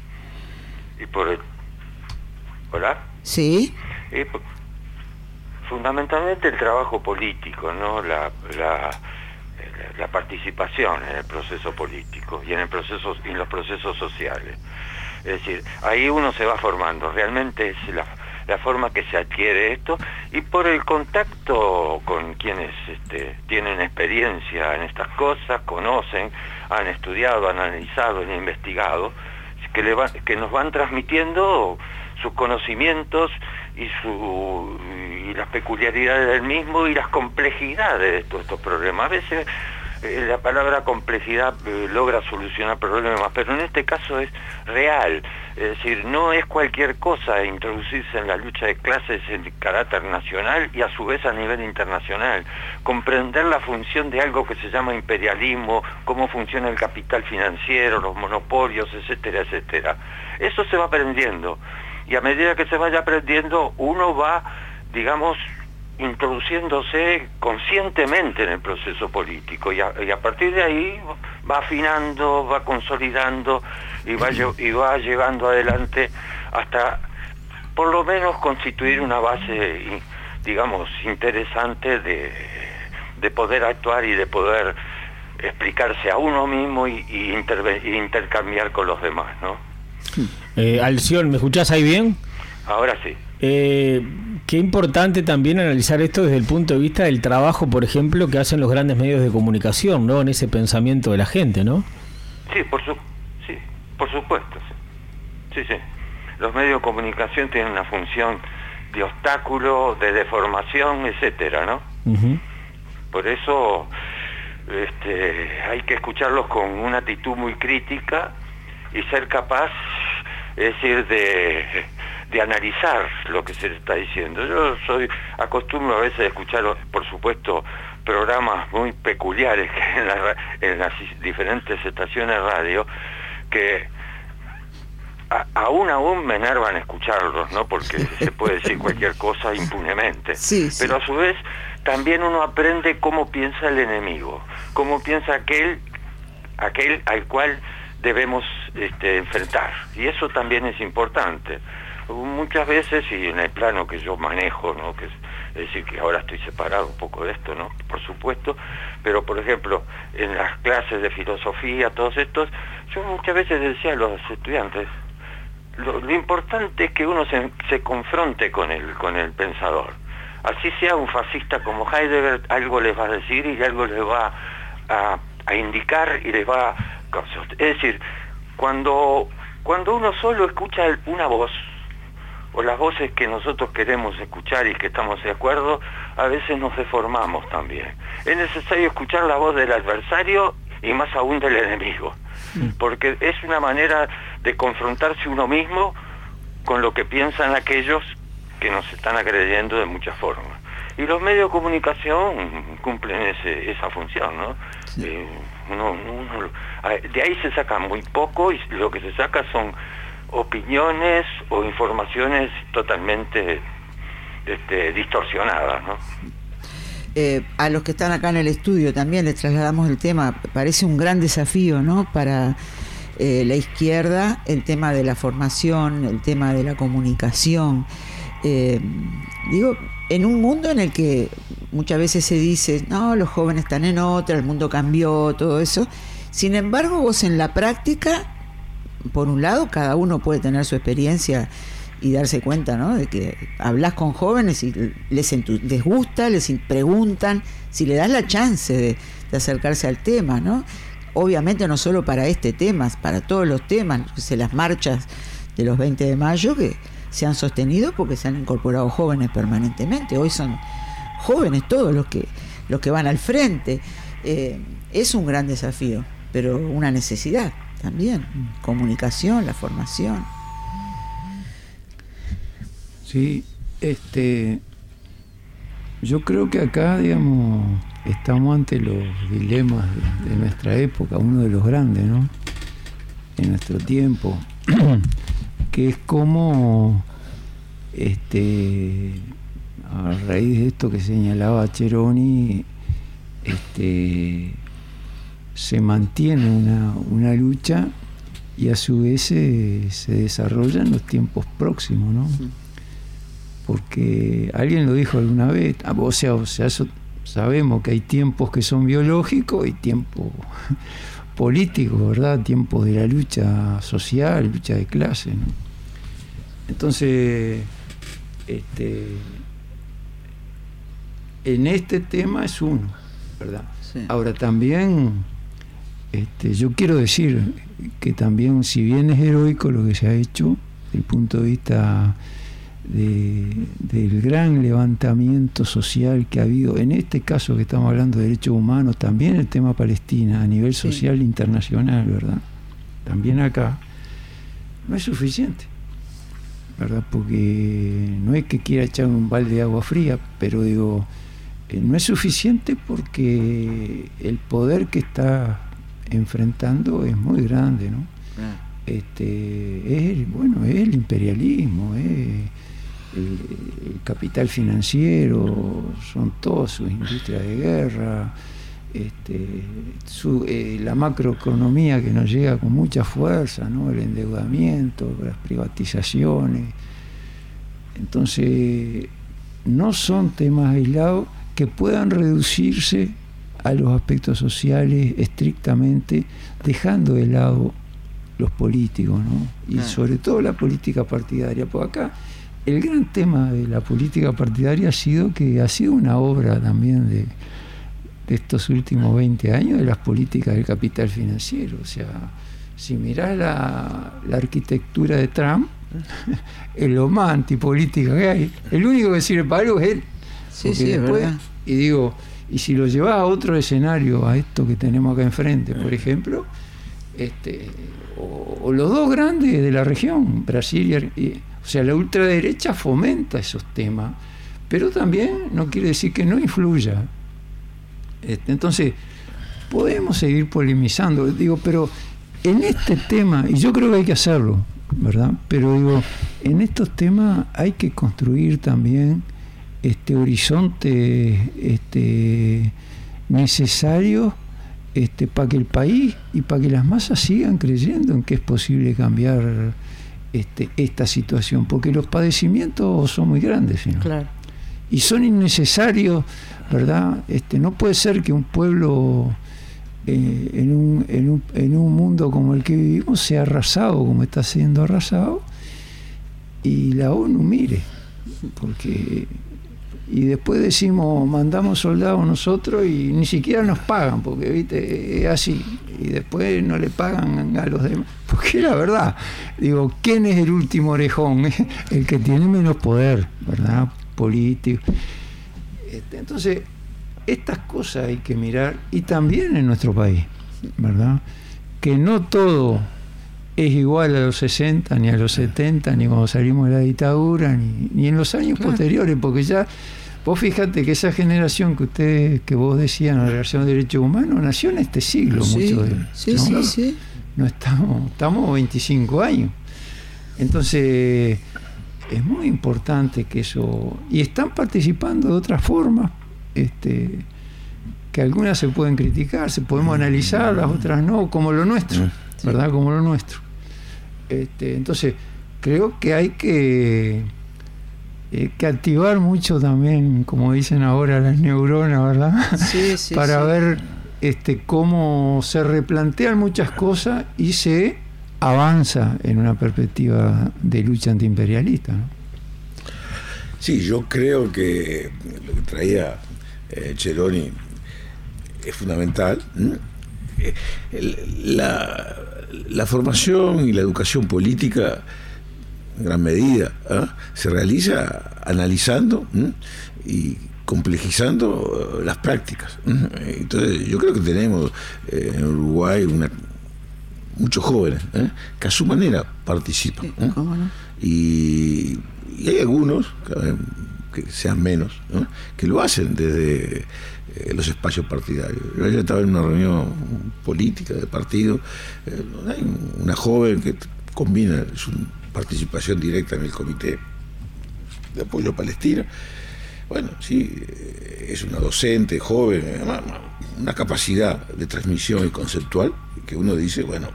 Y por el... ¿Hola? Sí. Y por... Fundamentalmente el trabajo político, ¿no? La... la la participación en el proceso político y en el proceso y en los procesos sociales. Es decir, ahí uno se va formando, realmente es la, la forma que se adquiere esto, y por el contacto con quienes este, tienen experiencia en estas cosas, conocen, han estudiado, han analizado, han investigado, que, le va, que nos van transmitiendo sus conocimientos y su y las peculiaridades del mismo y las complejidades de todos estos problemas. A veces eh, la palabra complejidad eh, logra solucionar problemas, pero en este caso es real. Es decir, no es cualquier cosa introducirse en la lucha de clases en carácter nacional y a su vez a nivel internacional. Comprender la función de algo que se llama imperialismo, cómo funciona el capital financiero, los monopolios, etcétera, etcétera. Eso se va aprendiendo. Y a medida que se vaya aprendiendo, uno va, digamos, introduciéndose conscientemente en el proceso político. Y a, y a partir de ahí va afinando, va consolidando y va, y va llevando adelante hasta, por lo menos, constituir una base, digamos, interesante de, de poder actuar y de poder explicarse a uno mismo y, y, interve- y intercambiar con los demás, ¿no? Eh, Alción, ¿me escuchás ahí bien? Ahora sí. Eh, qué importante también analizar esto desde el punto de vista del trabajo, por ejemplo, que hacen los grandes medios de comunicación, ¿no? En ese pensamiento de la gente, ¿no? Sí, por su, sí, por supuesto. Sí, sí. Los medios de comunicación tienen una función de obstáculo, de deformación, etcétera, ¿no? Uh-huh. Por eso, este, hay que escucharlos con una actitud muy crítica y ser capaz, es decir, de, de analizar lo que se le está diciendo. Yo soy acostumbro a veces a escuchar, por supuesto, programas muy peculiares que en, la, en las diferentes estaciones de radio, que a, aún aún me enervan escucharlos, ¿no? Porque se puede decir cualquier cosa impunemente. Sí, sí. Pero a su vez también uno aprende cómo piensa el enemigo, cómo piensa aquel, aquel al cual debemos este, enfrentar, y eso también es importante. Muchas veces, y en el plano que yo manejo, ¿no? Que es, es decir, que ahora estoy separado un poco de esto, ¿no? Por supuesto, pero por ejemplo, en las clases de filosofía, todos estos, yo muchas veces decía a los estudiantes, lo, lo importante es que uno se, se confronte con el, con el pensador. Así sea un fascista como Heidegger, algo les va a decir y algo les va a, a indicar y les va Es decir, cuando, cuando uno solo escucha una voz, o las voces que nosotros queremos escuchar y que estamos de acuerdo, a veces nos deformamos también. Es necesario escuchar la voz del adversario y más aún del enemigo, porque es una manera de confrontarse uno mismo con lo que piensan aquellos que nos están agrediendo de muchas formas. Y los medios de comunicación cumplen ese, esa función, ¿no? Sí. Eh, uno, uno, de ahí se saca muy poco y lo que se saca son opiniones o informaciones totalmente este, distorsionadas, ¿no? Eh, a los que están acá en el estudio también les trasladamos el tema. Parece un gran desafío, ¿no?, para eh, la izquierda, el tema de la formación, el tema de la comunicación. Eh, digo, en un mundo en el que muchas veces se dice, no, los jóvenes están en otra, el mundo cambió, todo eso. Sin embargo, vos en la práctica, por un lado, cada uno puede tener su experiencia y darse cuenta, ¿no?, de que hablas con jóvenes y les, entu- les gusta, les preguntan, si le das la chance de, de acercarse al tema, ¿no? Obviamente no solo para este tema, para todos los temas, las marchas de los veinte de mayo que se han sostenido porque se han incorporado jóvenes permanentemente. Hoy son jóvenes todos los que, los que van al frente. Eh, es un gran desafío, pero una necesidad también. Comunicación, la formación. Sí, este, yo creo que acá, digamos, estamos ante los dilemas de, de nuestra época, uno de los grandes, ¿no?, en nuestro tiempo, que es como, este, a raíz de esto que señalaba Cheroni, este, se mantiene una, una lucha y a su vez se, se desarrolla en los tiempos próximos, ¿no? Sí. Porque alguien lo dijo alguna vez, o sea, o sea eso, sabemos que hay tiempos que son biológicos y tiempos políticos, ¿verdad? Tiempos de la lucha social, lucha de clase, ¿no? Entonces, este, en este tema es uno, ¿verdad? Sí. Ahora también, este, yo quiero decir que también, si bien es heroico lo que se ha hecho, desde el punto de vista de, del gran levantamiento social que ha habido, en este caso que estamos hablando de derechos humanos, también el tema Palestina a nivel social sí. internacional, ¿verdad? También acá, no es suficiente, ¿verdad? Porque no es que quiera echar un balde de agua fría, pero digo, eh, no es suficiente porque el poder que está enfrentando es muy grande, ¿no? Ah. Este, es el, bueno, es el imperialismo, es el, el capital financiero, son todas sus industrias de guerra, este, su, eh, la macroeconomía que nos llega con mucha fuerza, ¿no? El endeudamiento, las privatizaciones. Entonces, no son temas aislados que puedan reducirse a los aspectos sociales estrictamente, dejando de lado los políticos, ¿no? Y ah. sobre todo la política partidaria. Porque acá el gran tema de la política partidaria ha sido que ha sido una obra también de, de estos últimos veinte años de las políticas del capital financiero. O sea, si mirás la, la arquitectura de Trump, es lo más antipolítica que hay. El único que sirve para algo es él. Sí, sí, después, es verdad. Y digo, y si lo llevas a otro escenario, a esto que tenemos acá enfrente, por ejemplo, este, o, o los dos grandes de la región, Brasil y, y, o sea, la ultraderecha fomenta esos temas, pero también no quiere decir que no influya. Este, entonces, podemos seguir polemizando, digo, pero en este tema, y yo creo que hay que hacerlo, ¿verdad? Pero digo, en estos temas hay que construir también este horizonte este, necesario este, para que el país y para que las masas sigan creyendo en que es posible cambiar este, esta situación, porque los padecimientos son muy grandes, ¿no? Claro. Y son innecesarios, ¿verdad? Este, no puede ser que un pueblo eh, en, un, en, un, en un mundo como el que vivimos sea arrasado como está siendo arrasado y la ONU mire, porque y después decimos, mandamos soldados nosotros y ni siquiera nos pagan, porque viste, es así, y después no le pagan a los demás, porque la verdad, digo, ¿quién es el último orejón? El que tiene menos poder, ¿verdad? Político. Este, entonces, estas cosas hay que mirar, y también en nuestro país, ¿verdad? Que no todo es igual a los sesenta, ni a los setenta, ni cuando salimos de la dictadura, ni, ni en los años claro. posteriores, porque ya, vos fíjate que esa generación que ustedes, que vos decías, la relación de derechos humanos, nació en este siglo, sí, mucho de, sí, ¿no? sí, sí. No estamos, estamos veinticinco años. Entonces, es muy importante que eso, y están participando de otras formas, este, que algunas se pueden criticar, se podemos analizar, las otras no, como lo nuestro, ¿verdad? Como lo nuestro. Este, entonces, creo que hay que, eh, que activar mucho también, como dicen ahora, las neuronas, ¿verdad? Sí, sí, para sí. ver este, cómo se replantean muchas cosas y se avanza en una perspectiva de lucha antiimperialista, ¿no? Sí, yo creo que lo que traía eh, Cheroni es fundamental. Eh, la, la formación y la educación política, en gran medida, ¿eh? se realiza analizando ¿eh? y complejizando uh, las prácticas. ¿eh? Entonces, yo creo que tenemos eh, en Uruguay una, muchos jóvenes ¿eh? que a su manera participan. ¿eh? ¿Cómo no? Y, y hay algunos, que, que sean menos, ¿no? que lo hacen desde eh, los espacios partidarios. Yo ayer estaba en una reunión política de partido, eh, hay una joven que combina su participación directa en el comité de apoyo a Palestina. Bueno, sí, es una docente joven, una capacidad de transmisión y conceptual que uno dice, bueno,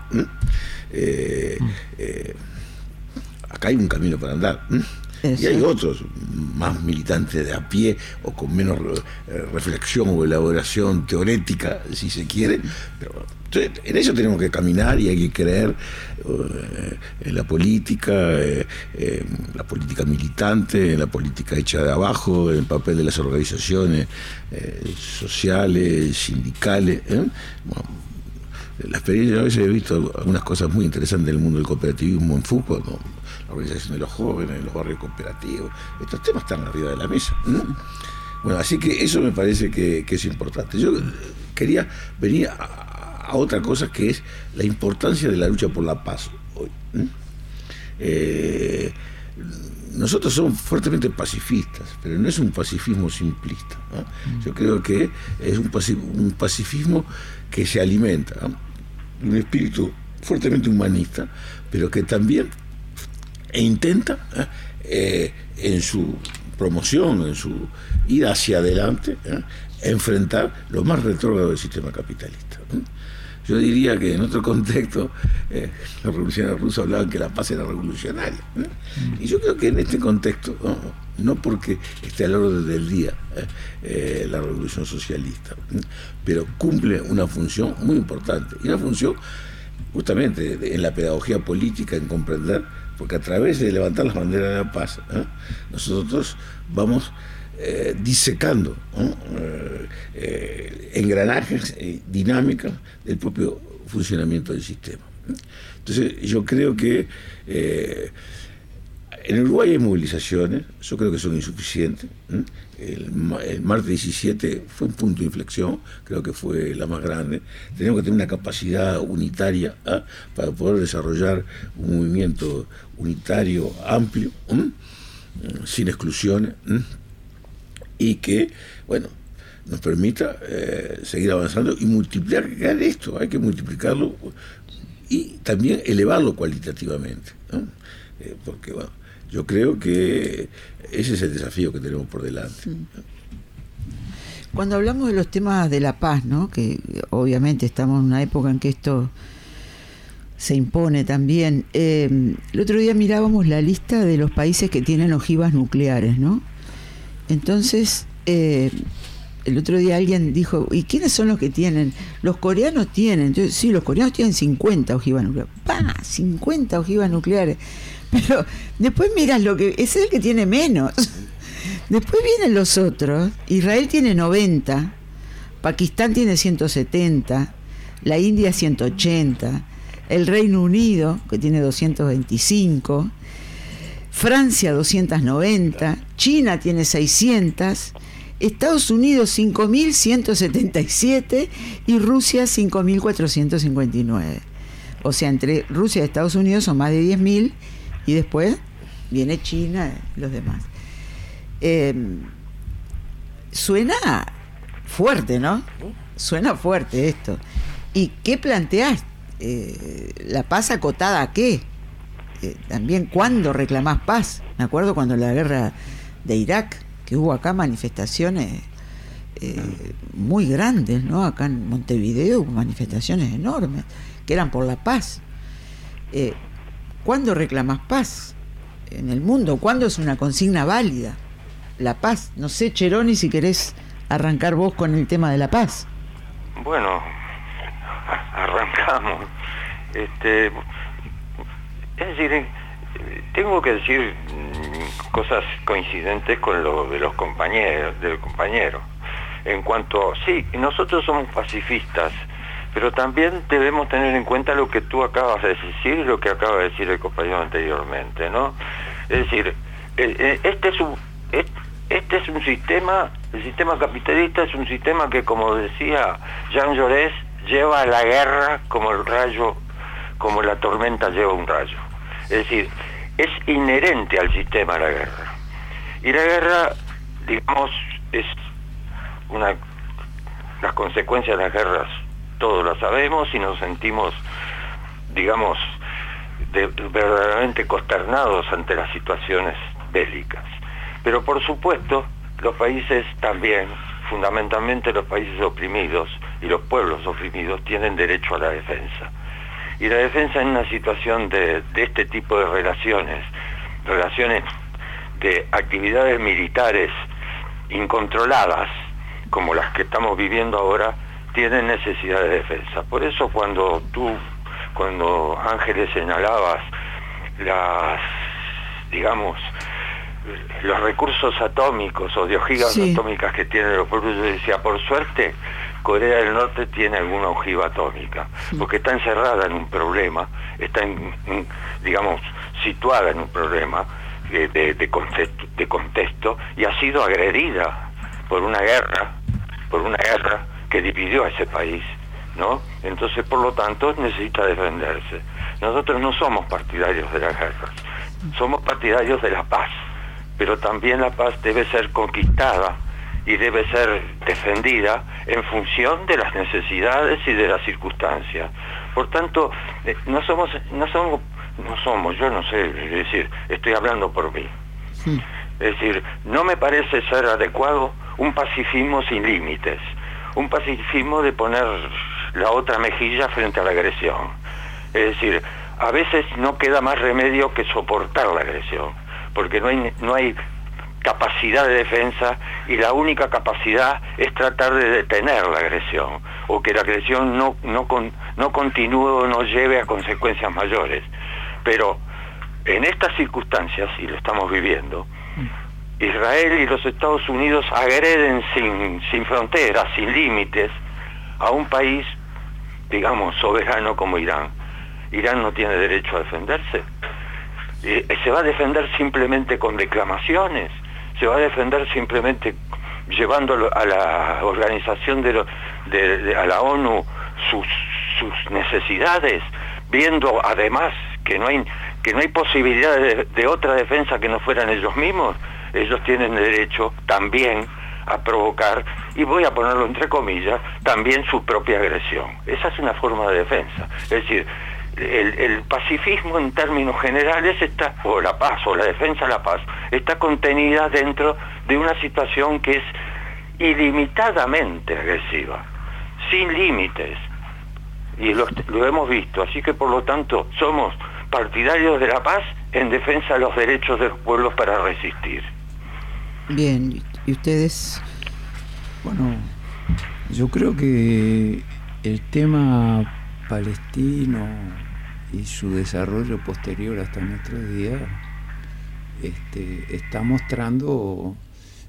eh, eh, acá hay un camino para andar. Eso. Y hay otros más militantes de a pie o con menos eh, reflexión o elaboración teorética, si se quiere. Pero entonces, en eso tenemos que caminar y hay que creer eh, en la política, eh, eh, la política militante, en la política hecha de abajo, en el papel de las organizaciones eh, sociales, sindicales. ¿eh? Bueno, la experiencia, a veces he visto algunas cosas muy interesantes del mundo del cooperativismo en Foucault, ¿no? La organización de los jóvenes, los barrios cooperativos, estos temas están arriba de la mesa, ¿no? Bueno, así que eso me parece que, que es importante. Yo quería venir a, a otra cosa, que es la importancia de la lucha por la paz hoy. ¿eh? Eh, nosotros somos fuertemente pacifistas, pero no es un pacifismo simplista, ¿no? Yo creo que es un, pacif un pacifismo que se alimenta, ¿no? de un espíritu fuertemente humanista, pero que también e intenta eh, en su promoción, en su ir hacia adelante, ¿eh? enfrentar lo más retrógrado del sistema capitalista. ¿eh? Yo diría que en otro contexto eh, los revolucionarios rusos hablaban que la paz era revolucionaria. ¿eh? Y yo creo que en este contexto, no, no porque esté al orden del día eh, eh, la revolución socialista, ¿eh? pero cumple una función muy importante, y una función justamente en la pedagogía política, en comprender, porque a través de levantar las banderas de la paz, ¿eh? nosotros vamos eh, disecando ¿eh? Eh, engranajes, eh, dinámicas del propio funcionamiento del sistema. ¿eh? Entonces, yo creo que eh, en Uruguay hay movilizaciones, yo creo que son insuficientes. ¿eh? El, el martes diecisiete fue un punto de inflexión, creo que fue la más grande. Tenemos que tener una capacidad unitaria ¿eh? para poder desarrollar un movimiento unitario amplio, ¿eh? sin exclusiones, ¿eh? y que, bueno, nos permita eh, seguir avanzando y multiplicar esto. Hay que multiplicarlo y también elevarlo cualitativamente, ¿eh? Eh, porque, bueno, yo creo que ese es el desafío que tenemos por delante. Cuando hablamos de los temas de la paz, ¿no? Que obviamente estamos en una época en que esto se impone también. Eh, el otro día mirábamos la lista de los países que tienen ojivas nucleares, ¿no? Entonces, eh, el otro día alguien dijo, ¿y quiénes son los que tienen? Los coreanos tienen. Entonces, sí, los coreanos tienen cincuenta ojivas nucleares. ¡Pah! cincuenta ojivas nucleares. Pero después miras lo que ese es el que tiene menos. Después vienen los otros. Israel tiene noventa, Pakistán tiene ciento setenta, la India ciento ochenta, el Reino Unido, que tiene doscientos veinticinco, Francia doscientos noventa, China tiene seiscientos, Estados Unidos cinco mil ciento setenta y siete y Rusia cinco mil cuatrocientos cincuenta y nueve. O sea, entre Rusia y Estados Unidos son más de diez mil y después viene China y los demás. Eh, suena fuerte, ¿no? Suena fuerte esto. ¿Y qué planteás? Eh, ¿La paz acotada a qué? Eh, también, ¿cuándo reclamás paz? Me acuerdo cuando la guerra de Irak, que hubo acá manifestaciones eh, muy grandes, ¿no? Acá en Montevideo hubo manifestaciones enormes, que eran por la paz. Eh, ¿Cuándo reclamás paz en el mundo? ¿Cuándo es una consigna válida? La paz. No sé, Cheroni, si querés arrancar vos con el tema de la paz. Bueno, arrancamos. Este, es decir, tengo que decir cosas coincidentes con lo de los compañeros, del compañero. En cuanto, sí, nosotros somos pacifistas, pero también debemos tener en cuenta lo que tú acabas de decir y lo que acaba de decir el compañero anteriormente, ¿no? Es decir, este es un, este es un sistema, el sistema capitalista es un sistema que, como decía Jean Jaurès, lleva a la guerra como el rayo, como la tormenta lleva un rayo. Es decir, es inherente al sistema la guerra. Y la guerra, digamos, es una... Las consecuencias de las guerras todos las sabemos y nos sentimos, digamos, de, verdaderamente consternados ante las situaciones bélicas. Pero por supuesto, los países también, fundamentalmente los países oprimidos y los pueblos oprimidos, tienen derecho a la defensa. Y la defensa en una situación de, de este tipo de relaciones, relaciones de actividades militares incontroladas, como las que estamos viviendo ahora, tienen necesidad de defensa. Por eso cuando tú, cuando Ángeles señalabas las, digamos, los recursos atómicos o de ojivas sí. atómicas que tienen los pueblos, yo decía, por suerte, Corea del Norte tiene alguna ojiva atómica, sí. porque está encerrada en un problema, está, en, en, digamos, situada en un problema de, de, de, contexto, de contexto y ha sido agredida por una guerra, por una guerra que dividió a ese país, ¿no? Entonces, por lo tanto, necesita defenderse. Nosotros no somos partidarios de las guerras, somos partidarios de la paz, pero también la paz debe ser conquistada y debe ser defendida en función de las necesidades y de las circunstancias. Por tanto, eh, no somos, no somos, no somos, yo no sé, es decir, estoy hablando por mí. Sí. Es decir, no me parece ser adecuado un pacifismo sin límites, un pacifismo de poner la otra mejilla frente a la agresión. Es decir, a veces no queda más remedio que soportar la agresión, porque no hay, no hay capacidad de defensa y la única capacidad es tratar de detener la agresión o que la agresión no, no, con, no continúe o no lleve a consecuencias mayores. Pero en estas circunstancias, y lo estamos viviendo, Israel y los Estados Unidos agreden sin, sin fronteras, sin límites, a un país, digamos, soberano como Irán. Irán no tiene derecho a defenderse. Eh, se va a defender simplemente con declamaciones, se va a defender simplemente llevando a la organización de, lo, de, de a la ONU sus, sus necesidades, viendo además que no hay que no hay posibilidad de, de otra defensa que no fueran ellos mismos. Ellos tienen derecho también a provocar, y voy a ponerlo entre comillas, también su propia agresión. Esa es una forma de defensa. Es decir, el, el pacifismo en términos generales está, o la paz, o la defensa de la paz, está contenida dentro de una situación que es ilimitadamente agresiva, sin límites, y lo, lo hemos visto. Así que por lo tanto somos partidarios de la paz en defensa de los derechos de los pueblos para resistir. Bien, ¿y ustedes? Bueno, yo creo que el tema palestino y su desarrollo posterior hasta nuestros días este, está mostrando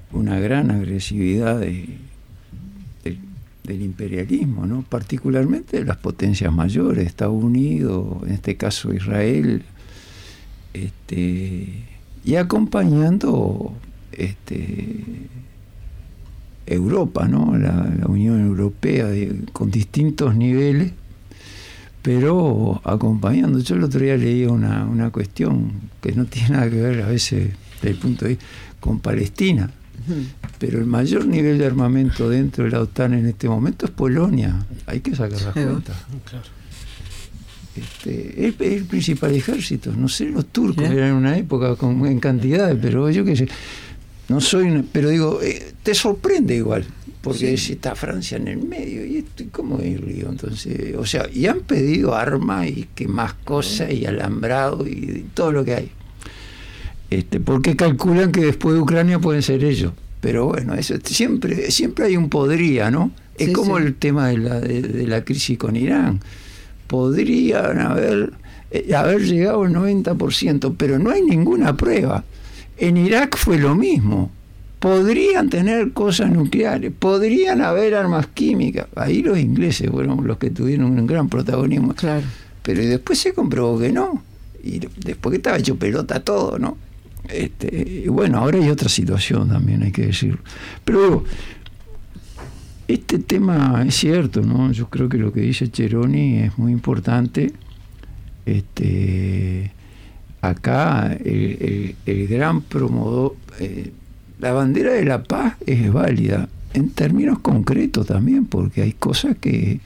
una gran agresividad de, de, del imperialismo, ¿no? Particularmente de las potencias mayores, Estados Unidos, en este caso Israel, este, y acompañando este, Europa, ¿no? la, la Unión Europea, de, con distintos niveles, pero acompañando. Yo el otro día leí una, una cuestión que no tiene nada que ver a veces desde el punto de vista con Palestina, uh-huh. pero el mayor nivel de armamento dentro de la OTAN en este momento es Polonia. Hay que sacar las cuentas. Claro. Este, es el, el principal ejército. No sé, los turcos ¿sí? eran en una época con, en cantidades, pero yo qué sé. No soy, una, pero digo, eh, te sorprende igual. Porque sí. está Francia en el medio, y esto, ¿cómo es el río? Entonces, o sea, y han pedido armas y que más cosas, y alambrado, y, y todo lo que hay. Este, porque calculan que después de Ucrania pueden ser ellos. Pero bueno, eso siempre, siempre hay un podría, ¿no? Es sí, como sí. el tema de la, de, de la crisis con Irán. Podrían haber, eh, haber llegado al noventa por ciento, pero no hay ninguna prueba. En Irak fue lo mismo. Podrían tener cosas nucleares, podrían haber armas químicas. Ahí los ingleses fueron los que tuvieron un gran protagonismo. Claro. Pero después se comprobó que no. Y después que estaba hecho pelota todo, ¿no? Este, y bueno, ahora hay otra situación también, hay que decirlo. Pero digo, este tema es cierto, ¿no? Yo creo que lo que dice Cheroni es muy importante. Este, acá el, el, el gran promotor... Eh, la bandera de la paz es válida en términos concretos también, porque hay cosas que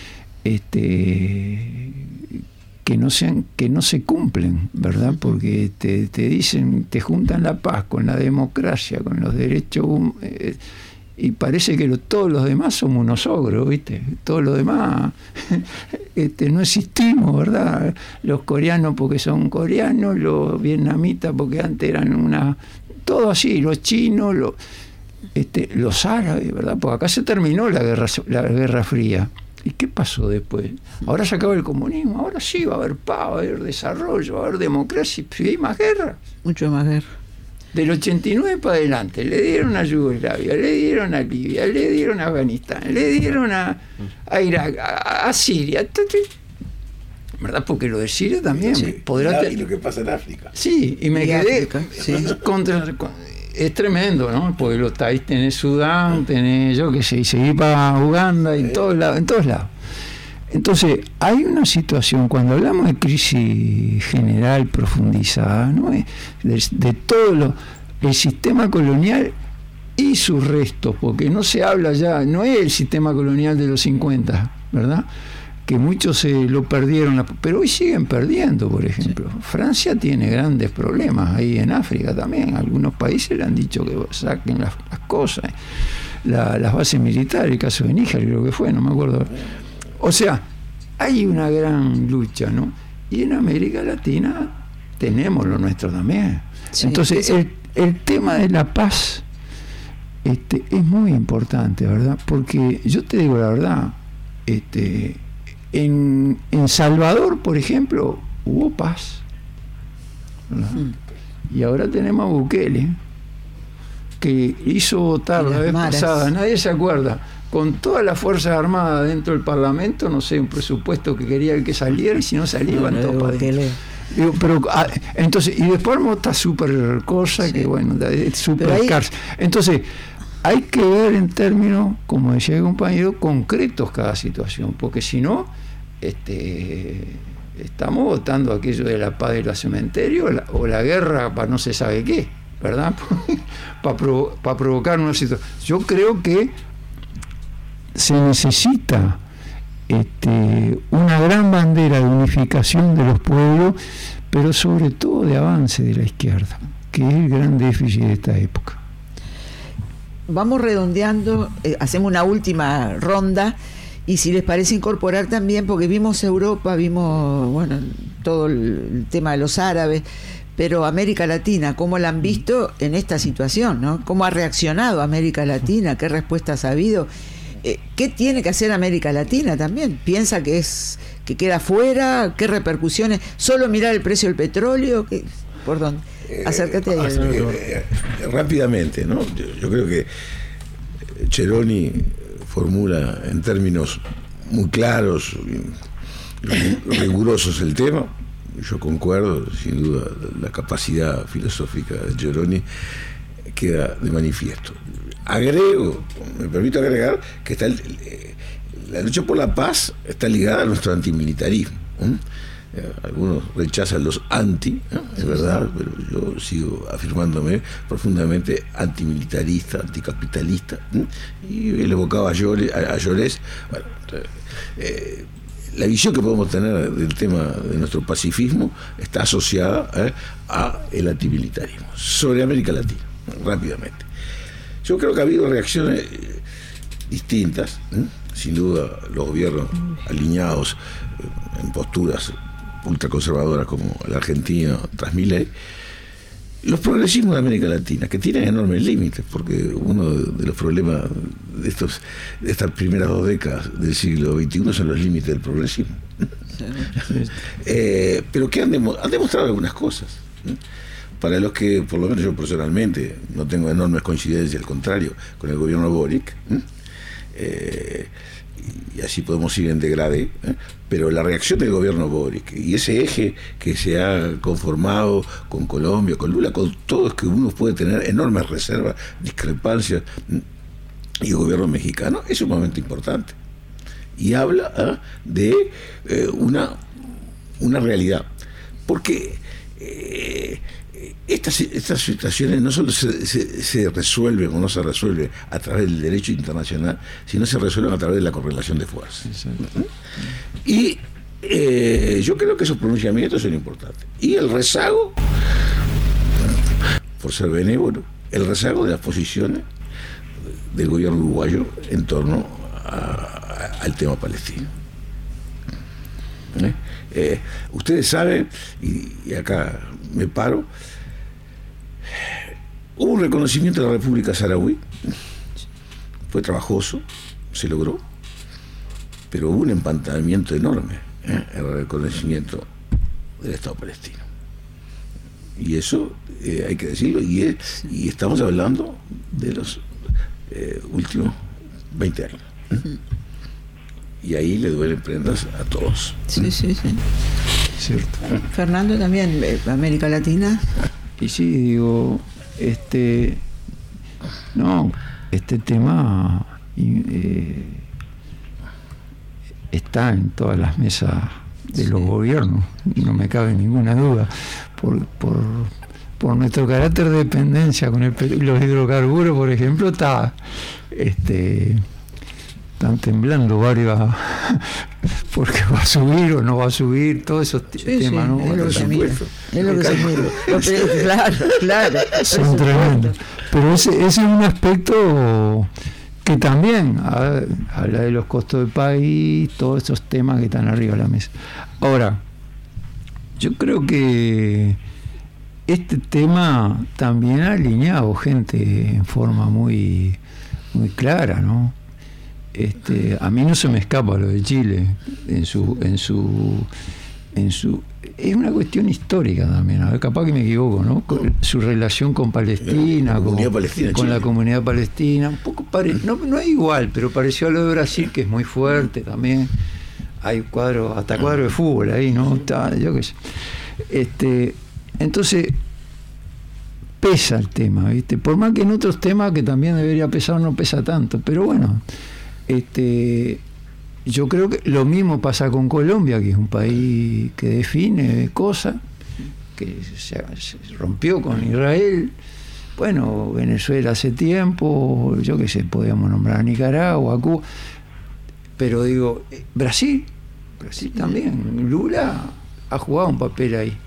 este que no sean, que no se cumplen, ¿verdad? Porque te, te dicen, te juntan la paz con la democracia, con los derechos, eh, y parece que lo, todos los demás somos unos ogros, ¿viste? Todos los demás este, no existimos, ¿verdad? Los coreanos porque son coreanos, los vietnamitas porque antes eran una... todo así, los chinos, los, este, los árabes, ¿verdad? Porque acá se terminó la guerra, la guerra fría. ¿Y qué pasó después? Ahora se acaba el comunismo, ahora sí va a haber paz, va a haber desarrollo, va a haber democracia, y hay más guerra. Mucho más guerra. Del ochenta y nueve para adelante, le dieron a Yugoslavia, le dieron a Libia, le dieron a Afganistán, le dieron a, a Irak, a, a Siria, ¿verdad? Porque lo de Siria también sí, podrá tener... Y lo que pasa en África. Sí, y me y quedé África, sí. contra, es tremendo, ¿no? Porque los países tenés Sudán, tenés yo qué sé, y seguí para Uganda, y en todos lados, en todos lados. Entonces, hay una situación, cuando hablamos de crisis general profundizada, ¿no? de, de todo lo, el sistema colonial y sus restos, porque no se habla ya, no es el sistema colonial de los cincuenta, ¿verdad? Que muchos se lo perdieron, pero hoy siguen perdiendo, por ejemplo. Sí. Francia tiene grandes problemas ahí en África también. Algunos países le han dicho que saquen las, las cosas, la, las bases militares, el caso de Níger, creo que fue, no me acuerdo. O sea, hay una gran lucha, ¿no? Y en América Latina tenemos lo nuestro también. Sí, entonces, el, el tema de la paz este, es muy importante, ¿verdad? Porque yo te digo la verdad, este, en, en Salvador, por ejemplo, hubo paz, ¿verdad? Mm. Y ahora tenemos a Bukele, que hizo votar la vez maras. pasada, nadie se acuerda, con todas las Fuerzas Armadas dentro del Parlamento, no sé, un presupuesto que quería que saliera, y si no salía, iban todos para adentro. Digo, pero ah, entonces, y después armó esta super cosa, sí. que bueno, super ahí... cárcel. Entonces, hay que ver en términos, como decía el compañero, concretos cada situación, porque si no, este, estamos votando aquello de la paz de los cementerios, la, o la guerra para no se sabe qué, ¿verdad? para, provo- para provocar una situación. Yo creo que se necesita este, una gran bandera de unificación de los pueblos, pero sobre todo de avance de la izquierda, que es el gran déficit de esta época. Vamos redondeando, eh, hacemos una última ronda, y si les parece incorporar también, porque vimos Europa, vimos bueno todo el tema de los árabes, pero América Latina, ¿cómo la han visto en esta situación, ¿no? ¿Cómo ha reaccionado América Latina? ¿Qué respuestas ha habido? Eh, ¿Qué tiene que hacer América Latina también? ¿Piensa que es que queda fuera? ¿Qué repercusiones? ¿Solo mirar el precio del petróleo? ¿Qué? ¿Por dónde? Acércate ahí. Eh, eh, eh, rápidamente, ¿no? Yo, yo creo que Ceroni formula en términos muy claros y rigurosos el tema. Yo concuerdo, sin duda, la capacidad filosófica de Ceroni queda de manifiesto. Agrego, me permito agregar, que está el, la lucha por la paz está ligada a nuestro antimilitarismo. ¿eh? Algunos rechazan los anti, ¿no? Es verdad, pero yo sigo afirmándome profundamente antimilitarista, anticapitalista, ¿no? Y él evocaba a Llorés, a Llorés. Bueno, eh, la visión que podemos tener del tema de nuestro pacifismo está asociada ¿eh? a el antimilitarismo sobre América Latina, rápidamente. Yo creo que ha habido reacciones distintas, ¿eh? Sin duda los gobiernos alineados en posturas ultraconservadoras como la Argentina tras Milei, los progresismos de América Latina, que tienen enormes límites, porque uno de los problemas de estos de estas primeras dos décadas del siglo veintiuno son los límites del progresismo. Sí, sí. eh, pero que han, demo, han demostrado algunas cosas, ¿eh? Para los que, por lo menos yo personalmente, no tengo enormes coincidencias, al contrario, con el gobierno Boric, ¿eh? Eh, y así podemos ir en degradé, ¿eh? Pero la reacción del gobierno Boric y ese eje que se ha conformado con Colombia, con Lula, con todos, que uno puede tener enormes reservas, discrepancias, ¿eh? Y el gobierno mexicano es sumamente importante y habla ¿eh? de eh, una, una realidad, porque eh, Estas, estas situaciones no solo se, se, se resuelven o no se resuelven a través del derecho internacional, sino se resuelven a través de la correlación de fuerzas. ¿Mm? Y eh, yo creo que esos pronunciamientos son importantes. Y el rezago, por ser benévolo, el rezago de las posiciones del gobierno uruguayo en torno a, a, al tema palestino. ¿Eh? Eh, ustedes saben, y, y acá me paro, hubo un reconocimiento de la República Saharaui, fue trabajoso, se logró, pero hubo un empantamiento enorme ¿eh? en el reconocimiento del Estado palestino. Y eso eh, hay que decirlo, y, es, y estamos hablando de los eh, últimos veinte años. ¿eh? Y ahí le duelen prendas a todos. Sí, sí, sí. Cierto. Fernando, también, América Latina. Y sí, digo, este, no, este tema eh, está en todas las mesas de sí. los gobiernos, no me cabe ninguna duda, por, por, por nuestro carácter de dependencia con el, los hidrocarburos, por ejemplo, está, este, están temblando varias, porque va a subir o no va a subir, todos esos sí, temas, sí, ¿no? Es lo que se mira, es lo que se mira. Claro, claro. Son tremendos. Pero ese, ese es un aspecto que también a, habla de los costos del país, todos esos temas que están arriba de la mesa. Ahora, yo creo que este tema también ha alineado gente en forma muy, muy clara, ¿no? Este, a mí no se me escapa lo de Chile en su en su en su es una cuestión histórica también, a ver, capaz que me equivoco, ¿no? Con su relación con Palestina, con, Palestina, con la comunidad palestina, un poco pare, no, no es igual, pero pareció a lo de Brasil, que es muy fuerte también. Hay cuadros, hasta cuadros de fútbol ahí, ¿no? Está, yo qué sé. Este, entonces pesa el tema, ¿viste? Por más que en otros temas que también debería pesar, no pesa tanto, pero bueno. Este, yo creo que lo mismo pasa con Colombia, que es un país que define cosas, que se, se rompió con Israel. Bueno, Venezuela hace tiempo, yo qué sé, podíamos nombrar a Nicaragua, a Cuba, pero digo, Brasil, Brasil también, Lula ha jugado un papel ahí.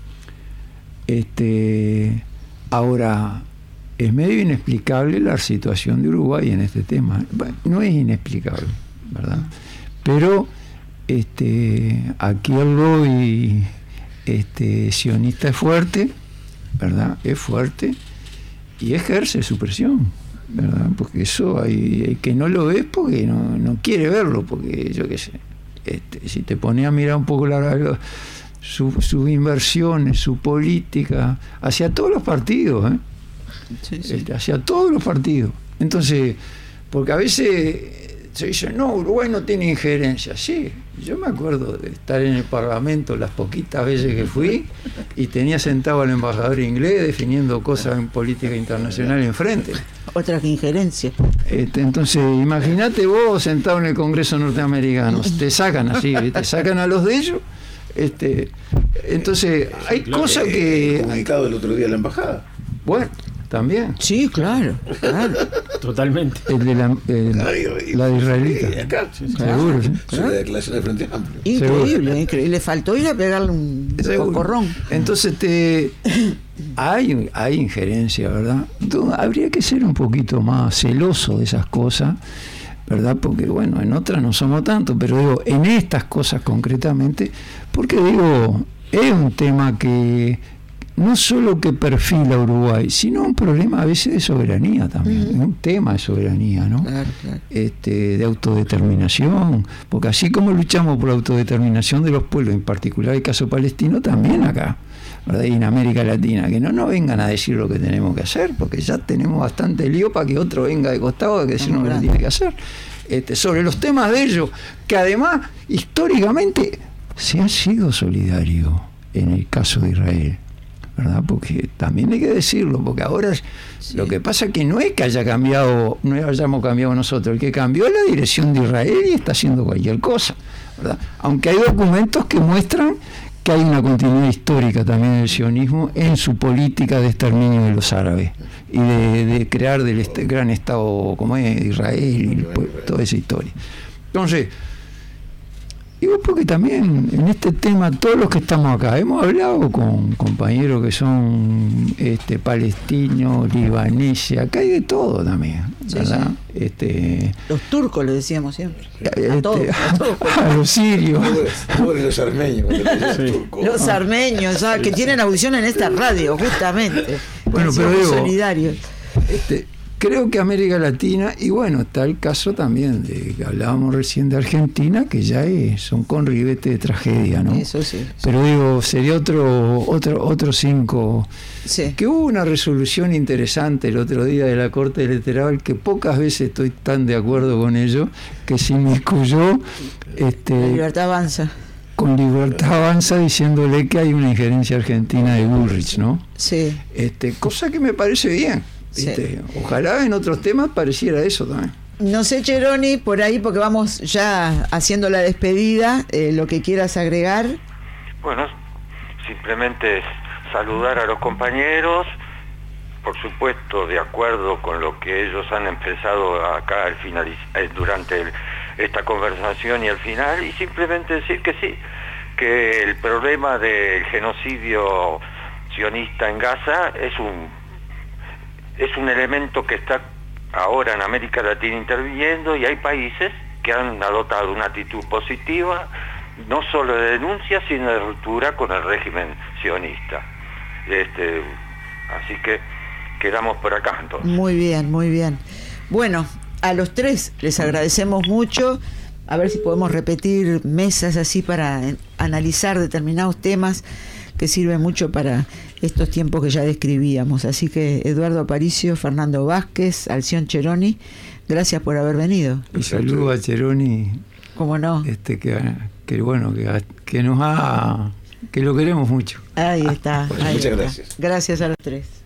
Este, ahora, es medio inexplicable la situación de Uruguay en este tema. Bueno, no es inexplicable, ¿verdad? Pero este, aquí el lobby este, sionista es fuerte, ¿verdad? Es fuerte y ejerce su presión, ¿verdad? Porque eso hay, hay que no lo ves porque no, no quiere verlo, porque yo qué sé, este, si te pones a mirar un poco la, sus su inversiones, su política, hacia todos los partidos, ¿eh? Sí, sí. Este, hacia todos los partidos. Entonces, porque a veces se dice, no, Uruguay no tiene injerencia. Sí, yo me acuerdo de estar en el Parlamento las poquitas veces que fui y tenía sentado al embajador inglés definiendo cosas en política internacional enfrente. Otra que injerencia. Este, entonces, imagínate vos sentado en el Congreso norteamericano, te sacan así, te sacan a los de ellos. Este, entonces, hay Claro, cosas eh, que... comunicado el otro día en la embajada. Bueno, también. Sí, claro, claro. Totalmente. El de la, el- Ay, ay, la de israelita. sí, acá. Seguro, sí. Es una declaración de Frente Amplio. Increíble, increíble. Le faltó ir a pegarle un Seguro. cocorrón. Entonces te hay, hay injerencia, ¿verdad? Entonces, habría que ser un poquito más celoso de esas cosas, ¿verdad? Porque bueno, en otras no somos tanto, pero digo, en estas cosas concretamente, porque digo, es un tema que no solo que perfila a Uruguay, sino un problema a veces de soberanía también, Uh-huh. es un tema de soberanía, ¿no? Claro, claro. Este, de autodeterminación, porque así como luchamos por la autodeterminación de los pueblos, en particular el caso palestino, también acá, ¿verdad? Y en América Latina, que no nos vengan a decir lo que tenemos que hacer, porque ya tenemos bastante lío para que otro venga de costado a decirnos lo que tiene que hacer. Este, sobre los temas de ellos, que además históricamente se ha sido solidario en el caso de Israel, ¿verdad? Porque también hay que decirlo, porque ahora Sí. lo que pasa es que no es que haya cambiado, no hayamos cambiado nosotros, el que cambió es la dirección de Israel y está haciendo cualquier cosa, ¿verdad? Aunque hay documentos que muestran que hay una continuidad histórica también del sionismo en su política de exterminio de los árabes y de, de crear del este, gran Estado como es Israel y pues, toda esa historia. Entonces, digo porque también en este tema todos los que estamos acá hemos hablado con compañeros que son este, palestinos, libaneses, acá hay de todo también, ¿verdad? Sí, sí. Este, Los turcos le decíamos siempre. este, A todos, a todos. a los sirios. Pobres los armenios. cuando te dicen turco. Los armenios, ah, que tienen audición en esta radio, justamente. Bueno, pero Somos digo, solidarios. Este, creo que América Latina, y bueno, está el caso también de que hablábamos recién de Argentina, que ya es, son con ribete de tragedia, ¿no? Eso sí. Pero digo, sería otro, otro, otro cinco. Sí. Que hubo una resolución interesante el otro día de la Corte Electoral, que pocas veces estoy tan de acuerdo con ello, que se inmiscuyó La este, libertad avanza. con Libertad Avanza diciéndole que hay una injerencia argentina de Bullrich, ¿no? Sí. Este, cosa que me parece bien. ¿Viste? Sí. Ojalá en otros temas pareciera eso también. No sé, Cheroni, por ahí, porque vamos ya haciendo la despedida, eh, lo que quieras agregar. Bueno, simplemente es saludar a los compañeros, por supuesto de acuerdo con lo que ellos han expresado acá al finaliz- eh, durante el- esta conversación y al final, y simplemente decir que sí, que el problema del genocidio sionista en Gaza es un es un elemento que está ahora en América Latina interviniendo, y hay países que han adoptado una actitud positiva, no solo de denuncia, sino de ruptura con el régimen sionista. Este, así que quedamos por acá entonces. Muy bien, muy bien. Bueno, a los tres les agradecemos mucho. A ver si podemos repetir mesas así para eh, analizar determinados temas que sirven mucho para estos tiempos que ya describíamos. Así que Eduardo Aparicio, Fernando Vázquez, Alción Cheroni, gracias por haber venido. Y saludo a Cheroni, ¿Cómo no? este, que, que bueno, que, que nos ha, que lo queremos mucho. Ahí está. Bueno, ahí muchas está. gracias. Gracias a los tres.